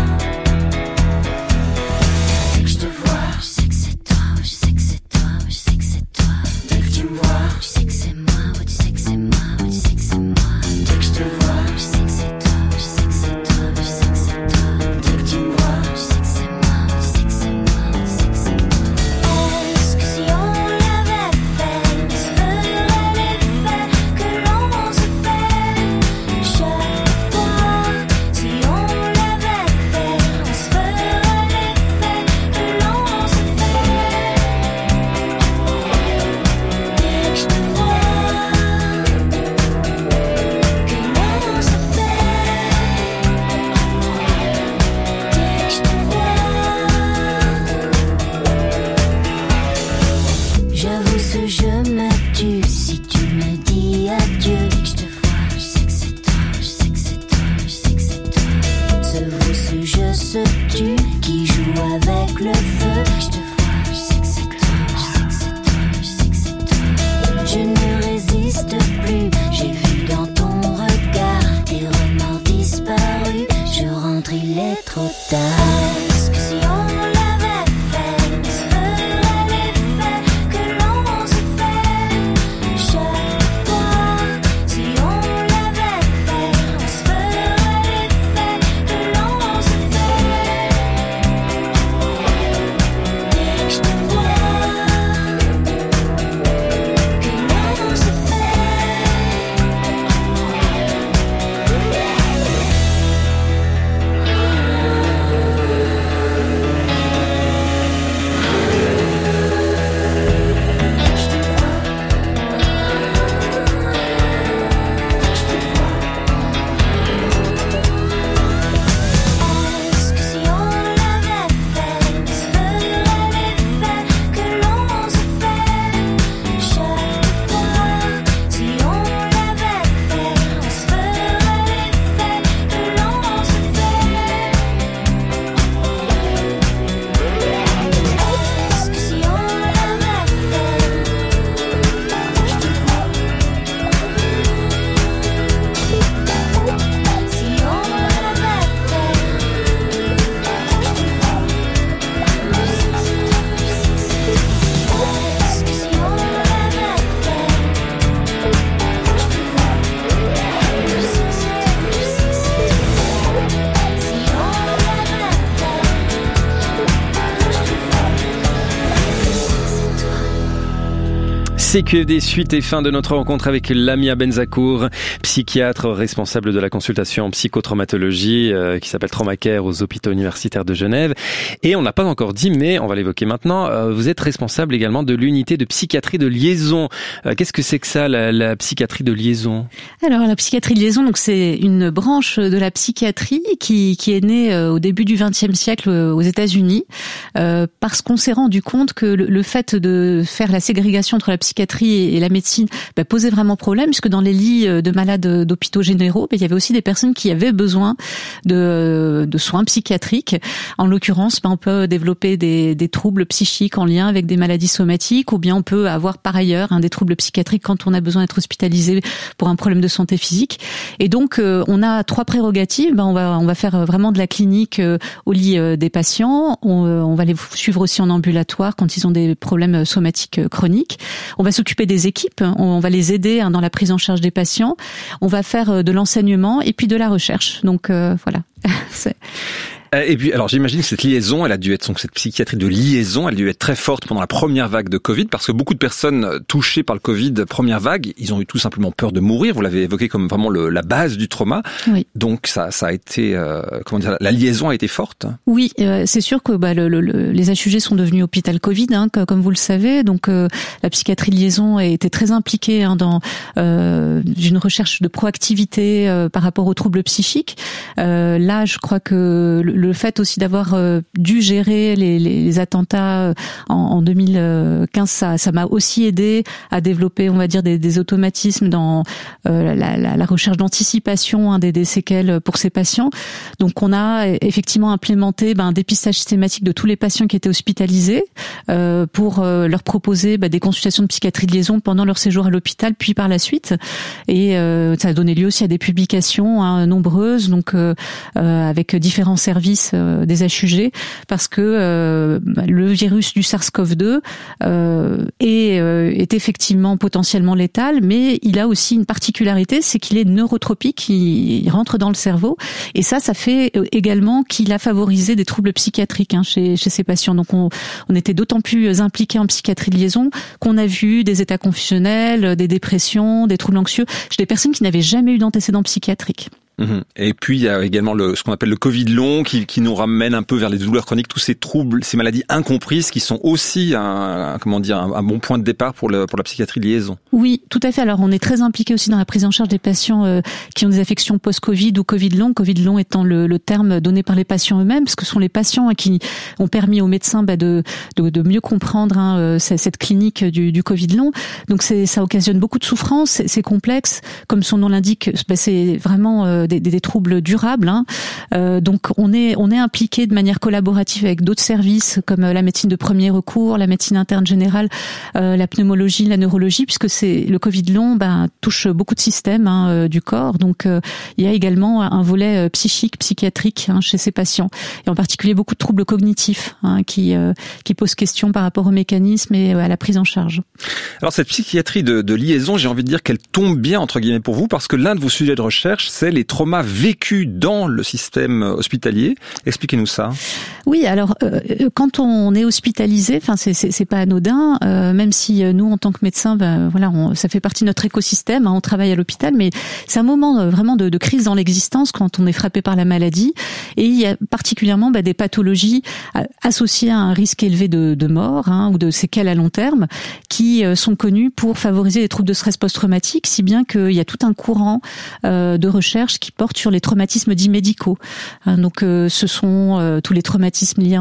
S8: dès que je te vois, je sais que c'est toi, je sais que c'est toi, je sais que c'est toi. Dès que tu me vois, tu sais que c'est moi, tu sais que c'est moi, tu sais que c'est moi. Dès que je te vois, je sais que c'est toi, je sais que c'est toi, je sais que c'est toi. Dès que tu me vois, je sais que c'est moi, tu sais que c'est moi, tu sais que c'est moi. Est-ce que si on l'avait fait, on se ferait l'effet que l'on se fait chaque fois? Si on l'avait fait, on se ferait l'effet que l'on se fait. Dès que je te vois, que l'on se fait. Dès que je te vois, j'avoue ce jeu me tue si tu me dis adieu. Dès que je te vois, je sais que c'est toi, je sais que c'est toi, je sais que c'est toi. Ce vous, ce jeu se tue qui joue avec le feu. Dès que je te vois, je sais que c'est toi, je sais que c'est toi, je sais que c'est toi. Je ne résiste plus, j'ai vu dans ton regard tes remords disparus. Je rentre, il est trop tard. Est-ce que si on l'avait fait, on se ferait l'effet que l'on se fait chaque fois? Si on l'avait fait, on se ferait l'effet que l'on se fait. Dès que je te vois, que l'on se fait. Est-ce que si on l'avait fait, on se ferait l'effet que l'on se fait chaque fois? Si on l'avait fait, on se ferait l'effet que l'on se fait. Est-ce que si on l'avait fait, si on l'avait est-ce que si on l'avait
S2: CQFD, suite et fin de notre rencontre avec Lamia Benzakour, psychiatre responsable de la consultation en psychotraumatologie qui s'appelle TraumaCare aux hôpitaux universitaires de Genève. Et on n'a pas encore dit, mais on va l'évoquer maintenant, vous êtes responsable également de l'unité de psychiatrie de liaison. Qu'est-ce que c'est que ça, la psychiatrie de liaison?
S5: Alors la psychiatrie de liaison, donc c'est une branche de la psychiatrie qui est née au début du XXe siècle aux États-Unis parce qu'on s'est rendu compte que le fait de faire la ségrégation entre la psychiatrie psychiatrie et la médecine posaient vraiment problème, puisque dans les lits de malades d'hôpitaux généraux, il y avait aussi des personnes qui avaient besoin de soins psychiatriques. En l'occurrence, on peut développer des troubles psychiques en lien avec des maladies somatiques, ou bien on peut avoir par ailleurs des troubles psychiatriques quand on a besoin d'être hospitalisé pour un problème de santé physique. Et donc, on a 3 prérogatives. On va faire vraiment de la clinique au lit des patients. On va les suivre aussi en ambulatoire quand ils ont des problèmes somatiques chroniques. On va s'occuper des équipes. On va les aider dans la prise en charge des patients. On va faire de l'enseignement et puis de la recherche. Donc, voilà.
S4: Et puis, alors j'imagine que cette liaison, cette psychiatrie de liaison, elle a dû être très forte pendant la première vague de Covid, parce que beaucoup de personnes touchées par le Covid, première vague, ils ont eu tout simplement peur de mourir. Vous l'avez évoqué comme vraiment la base du trauma. Oui. Donc ça a été, la liaison a été forte.
S5: Oui, c'est sûr que les HUG sont devenus hôpital Covid, comme vous le savez. Donc la psychiatrie de liaison a été très impliquée dans une recherche de proactivité par rapport aux troubles psychiques. Là, je crois que le fait aussi d'avoir dû gérer les attentats en 2015, ça m'a aussi aidé à développer, on va dire, des automatismes dans la recherche d'anticipation des séquelles pour ces patients. Donc on a effectivement implémenté un dépistage systématique de tous les patients qui étaient hospitalisés pour leur proposer des consultations de psychiatrie de liaison pendant leur séjour à l'hôpital, puis par la suite. Et ça a donné lieu aussi à des publications nombreuses, donc avec différents services des HUG, parce que le virus du SARS-CoV-2 est effectivement potentiellement létal, mais il a aussi une particularité, c'est qu'il est neurotropique, il rentre dans le cerveau, et ça fait également qu'il a favorisé des troubles psychiatriques chez ces patients. Donc on était d'autant plus impliqués en psychiatrie de liaison qu'on a vu des états confusionnels, des dépressions, des troubles anxieux chez des personnes qui n'avaient jamais eu d'antécédents psychiatriques.
S4: Et puis il y a également ce qu'on appelle le Covid long qui nous ramène un peu vers les douleurs chroniques, tous ces troubles, ces maladies incomprises qui sont aussi un bon point de départ pour la psychiatrie de liaison.
S5: Oui, tout à fait. Alors on est très impliqué aussi dans la prise en charge des patients qui ont des affections post-Covid ou Covid long étant le terme donné par les patients eux-mêmes, parce que ce sont les patients qui ont permis aux médecins de mieux comprendre cette clinique du Covid long. Donc ça occasionne beaucoup de souffrance, c'est complexe, comme son nom l'indique, c'est vraiment des troubles durables. Donc on est impliqué de manière collaborative avec d'autres services comme la médecine de premier recours, la médecine interne générale, la pneumologie, la neurologie, puisque le Covid long touche beaucoup de systèmes du corps. Donc il y a également un volet psychiatrique chez ces patients, et en particulier beaucoup de troubles cognitifs qui posent question par rapport au mécanisme et à la prise en charge.
S4: Alors cette psychiatrie de liaison, j'ai envie de dire qu'elle tombe bien entre guillemets pour vous, parce que l'un de vos sujets de recherche, c'est les traumas vécus dans le système hospitalier. Expliquez-nous ça.
S5: Oui, alors quand on est hospitalisé, c'est pas anodin, même si nous en tant que médecins, ça fait partie de notre écosystème, on travaille à l'hôpital, mais c'est un moment vraiment de crise dans l'existence quand on est frappé par la maladie, et il y a particulièrement des pathologies associées à un risque élevé de mort ou de séquelles à long terme, qui sont connues pour favoriser les troubles de stress post-traumatique, si bien qu'il y a tout un courant de recherche qui porte sur les traumatismes dits médicaux. Donc ce sont tous les traumatismes liés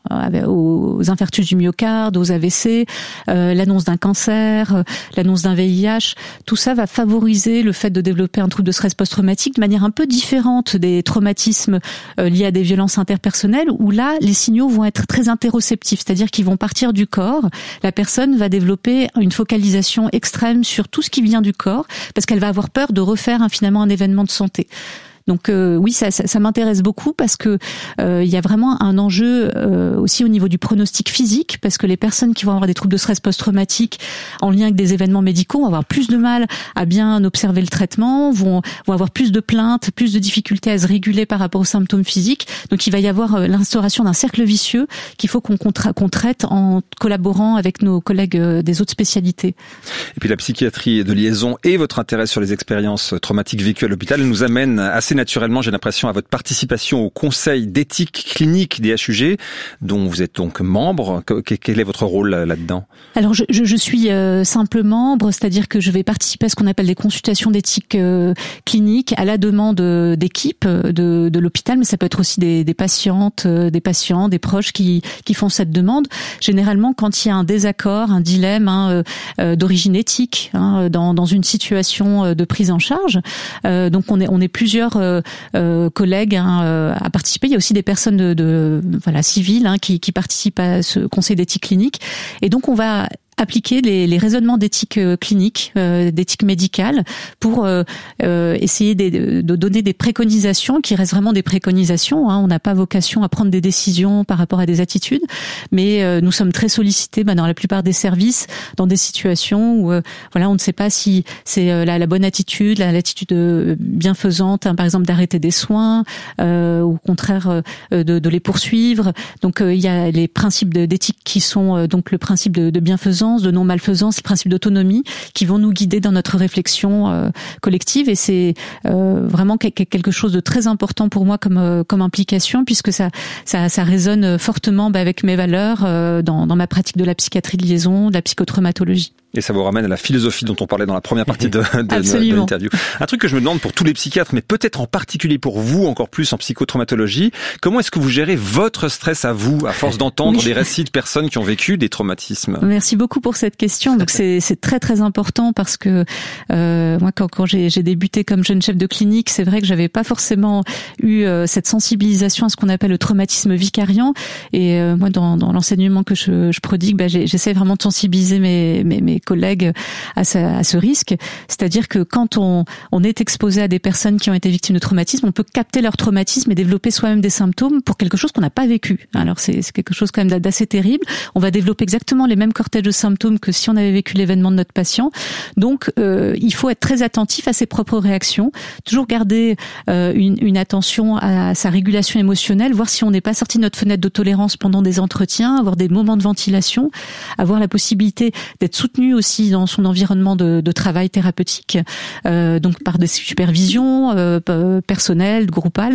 S5: aux infarctus du myocarde, aux AVC, l'annonce d'un cancer, l'annonce d'un VIH. Tout ça va favoriser le fait de développer un trouble de stress post-traumatique de manière un peu différente des traumatismes liés à des violences interpersonnelles, où là, les signaux vont être très interoceptifs, c'est-à-dire qu'ils vont partir du corps. La personne va développer une focalisation extrême sur tout ce qui vient du corps, parce qu'elle va avoir peur de refaire finalement un événement de santé. Donc oui, ça m'intéresse beaucoup, parce que il y a vraiment un enjeu aussi au niveau du pronostic physique, parce que les personnes qui vont avoir des troubles de stress post-traumatique en lien avec des événements médicaux vont avoir plus de mal à bien observer le traitement, vont avoir plus de plaintes, plus de difficultés à se réguler par rapport aux symptômes physiques. Donc il va y avoir l'instauration d'un cercle vicieux qu'il faut qu'on traite en collaborant avec nos collègues des autres spécialités. Et
S4: puis la psychiatrie de liaison et votre intérêt sur les expériences traumatiques vécues à l'hôpital nous amène assez assez naturellement, j'ai l'impression, à votre participation au conseil d'éthique clinique des HUG, dont vous êtes donc membre. Quel est votre rôle là-dedans?
S5: Alors je suis simple membre, c'est-à-dire que je vais participer à ce qu'on appelle des consultations d'éthique clinique à la demande d'équipes de l'hôpital, mais ça peut être aussi des patientes, des patients, des proches qui font cette demande. Généralement, quand il y a un désaccord, un dilemme d'origine éthique dans une situation de prise en charge, donc on est plusieurs collègues à participer. Il y a aussi des personnes civiles qui participent à ce conseil d'éthique clinique, et donc on va appliquer les raisonnements d'éthique clinique, d'éthique médicale, pour essayer de donner des préconisations qui restent vraiment des préconisations. On n'a pas vocation à prendre des décisions par rapport à des attitudes, mais nous sommes très sollicités dans la plupart des services dans des situations où on ne sait pas si c'est la bonne attitude, l'attitude bienfaisante, par exemple d'arrêter des soins, ou au contraire de les poursuivre. Donc il y a les principes d'éthique qui sont donc le principe de bienfaisance, de non-malfaisance, le principe d'autonomie, qui vont nous guider dans notre réflexion collective, et c'est vraiment quelque chose de très important pour moi comme implication, puisque ça résonne fortement avec mes valeurs dans ma pratique de la psychiatrie de liaison, de la psychotraumatologie.
S4: Et ça vous ramène à la philosophie dont on parlait dans la première partie de l'interview. Un truc que je me demande pour tous les psychiatres, mais peut-être en particulier pour vous, encore plus en psychotraumatologie, comment est-ce que vous gérez votre stress à vous, à force d'entendre des récits de personnes qui ont vécu des traumatismes? Merci
S5: beaucoup pour cette question. Donc c'est très très important, parce que moi quand j'ai débuté comme jeune chef de clinique, c'est vrai que j'avais pas forcément eu cette sensibilisation à ce qu'on appelle le traumatisme vicariant. Et moi dans l'enseignement que je prodigue, j'essaie vraiment de sensibiliser mes collègues à ce risque. C'est-à-dire que quand on est exposé à des personnes qui ont été victimes de traumatisme, on peut capter leur traumatisme et développer soi-même des symptômes pour quelque chose qu'on n'a pas vécu. Alors c'est quelque chose quand même d'assez terrible. On va développer exactement les mêmes cortèges de symptômes que si on avait vécu l'événement de notre patient. Donc il faut être très attentif à ses propres réactions, toujours garder une attention à sa régulation émotionnelle, voir si on n'est pas sorti de notre fenêtre de tolérance pendant des entretiens, avoir des moments de ventilation, avoir la possibilité d'être soutenu aussi dans son environnement de travail thérapeutique, donc par des supervisions personnelles, groupales,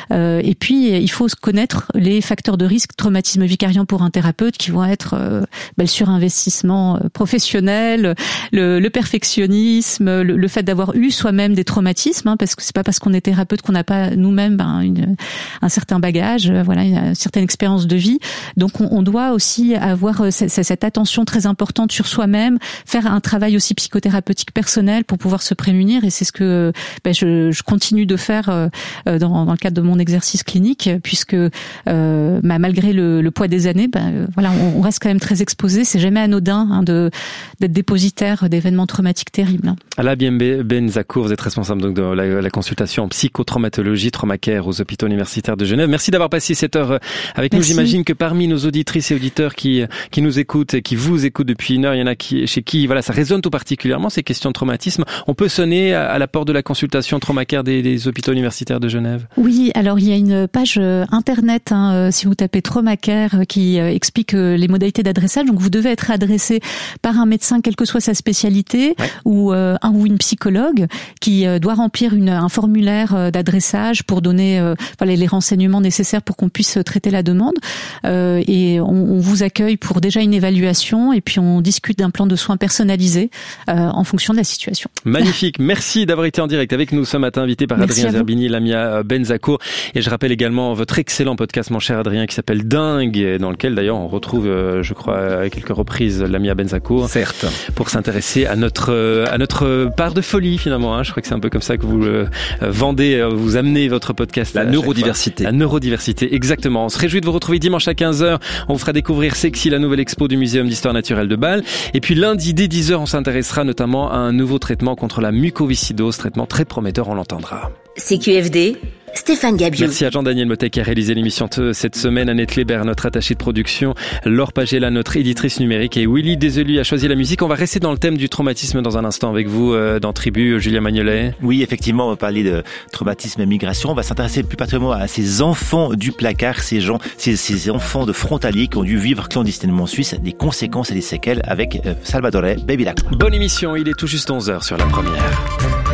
S5: et puis il faut connaître les facteurs de risque traumatisme vicariant pour un thérapeute, qui vont être le surinvestissement professionnel, le perfectionnisme, le fait d'avoir eu soi-même des traumatismes, parce que c'est pas parce qu'on est thérapeute qu'on n'a pas nous-mêmes un certain bagage, une certaine expérience de vie. Donc on doit aussi avoir cette attention très importante sur soi-même, faire un travail aussi psychothérapeutique personnel pour pouvoir se prémunir, et c'est ce que je continue de faire dans le cadre de mon exercice clinique, puisque malgré le poids des années, on reste quand même très exposé. C'est jamais anodin d'être dépositaire d'événements traumatiques terribles.
S2: Ala Benzakour, vous êtes responsable donc de la consultation en psychotraumatologie Traumacare aux hôpitaux universitaires de Genève. Merci d'avoir passé cette heure avec nous. J'imagine que parmi nos auditrices et auditeurs qui nous écoutent et qui vous écoutent depuis une heure, il y en a chez qui ça résonne tout particulièrement, ces questions de traumatisme. On peut sonner à la porte de la consultation Traumacare des hôpitaux universitaires de Genève.
S5: Oui, alors il y a une page internet, si vous tapez Traumacare, qui explique les modalités d'adressage. Donc vous devez être adressé par un médecin, quelle que soit sa spécialité, ou une psychologue, qui doit remplir un formulaire d'adressage pour donner les renseignements nécessaires pour qu'on puisse traiter la demande. Et on vous accueille pour déjà une évaluation, et puis on discute d'un plan de soins personnalisé en fonction de la situation.
S2: Magnifique. Merci d'avoir été en direct avec nous ce matin, invité par Adrien Zerbini, Lamia Benzakour. Et je rappelle également votre excellent podcast, mon cher Adrien, qui s'appelle Dingue, et dans lequel d'ailleurs on retrouve, je crois, à quelques reprises Lamia Benzakour.
S4: Certes.
S2: Pour s'intéresser à notre part de folie finalement. Je crois que c'est un peu comme ça que vous vendez, vous amenez votre podcast.
S4: La neurodiversité.
S2: La neurodiversité, exactement. On se réjouit de vous retrouver dimanche à 15h. On vous fera découvrir Sexy, la nouvelle expo du Muséum d'Histoire Naturelle de Bâle. Et puis lundi, dès 10h, on s'intéressera notamment à un nouveau traitement contre la mucoviscidose, traitement très prometteur, on l'entendra.
S1: CQFD, Stéphane Gabiou.
S2: Merci à Jean-Daniel Motet qui a réalisé l'émission cette semaine, Annette Léber, notre attachée de production, Laure Pagela, notre éditrice numérique, et Willy Deselu a choisi la musique. On va rester dans le thème du traumatisme dans un instant avec vous dans Tribu, Julien Magnolet.
S9: Oui, effectivement, on va parler de traumatisme et migration. On va s'intéresser plus particulièrement à ces enfants du placard, ces enfants de frontaliers qui ont dû vivre clandestinement en Suisse, des conséquences et des séquelles avec Salvador Bevilacqua.
S2: Bonne émission, il est tout juste 11h sur La Première.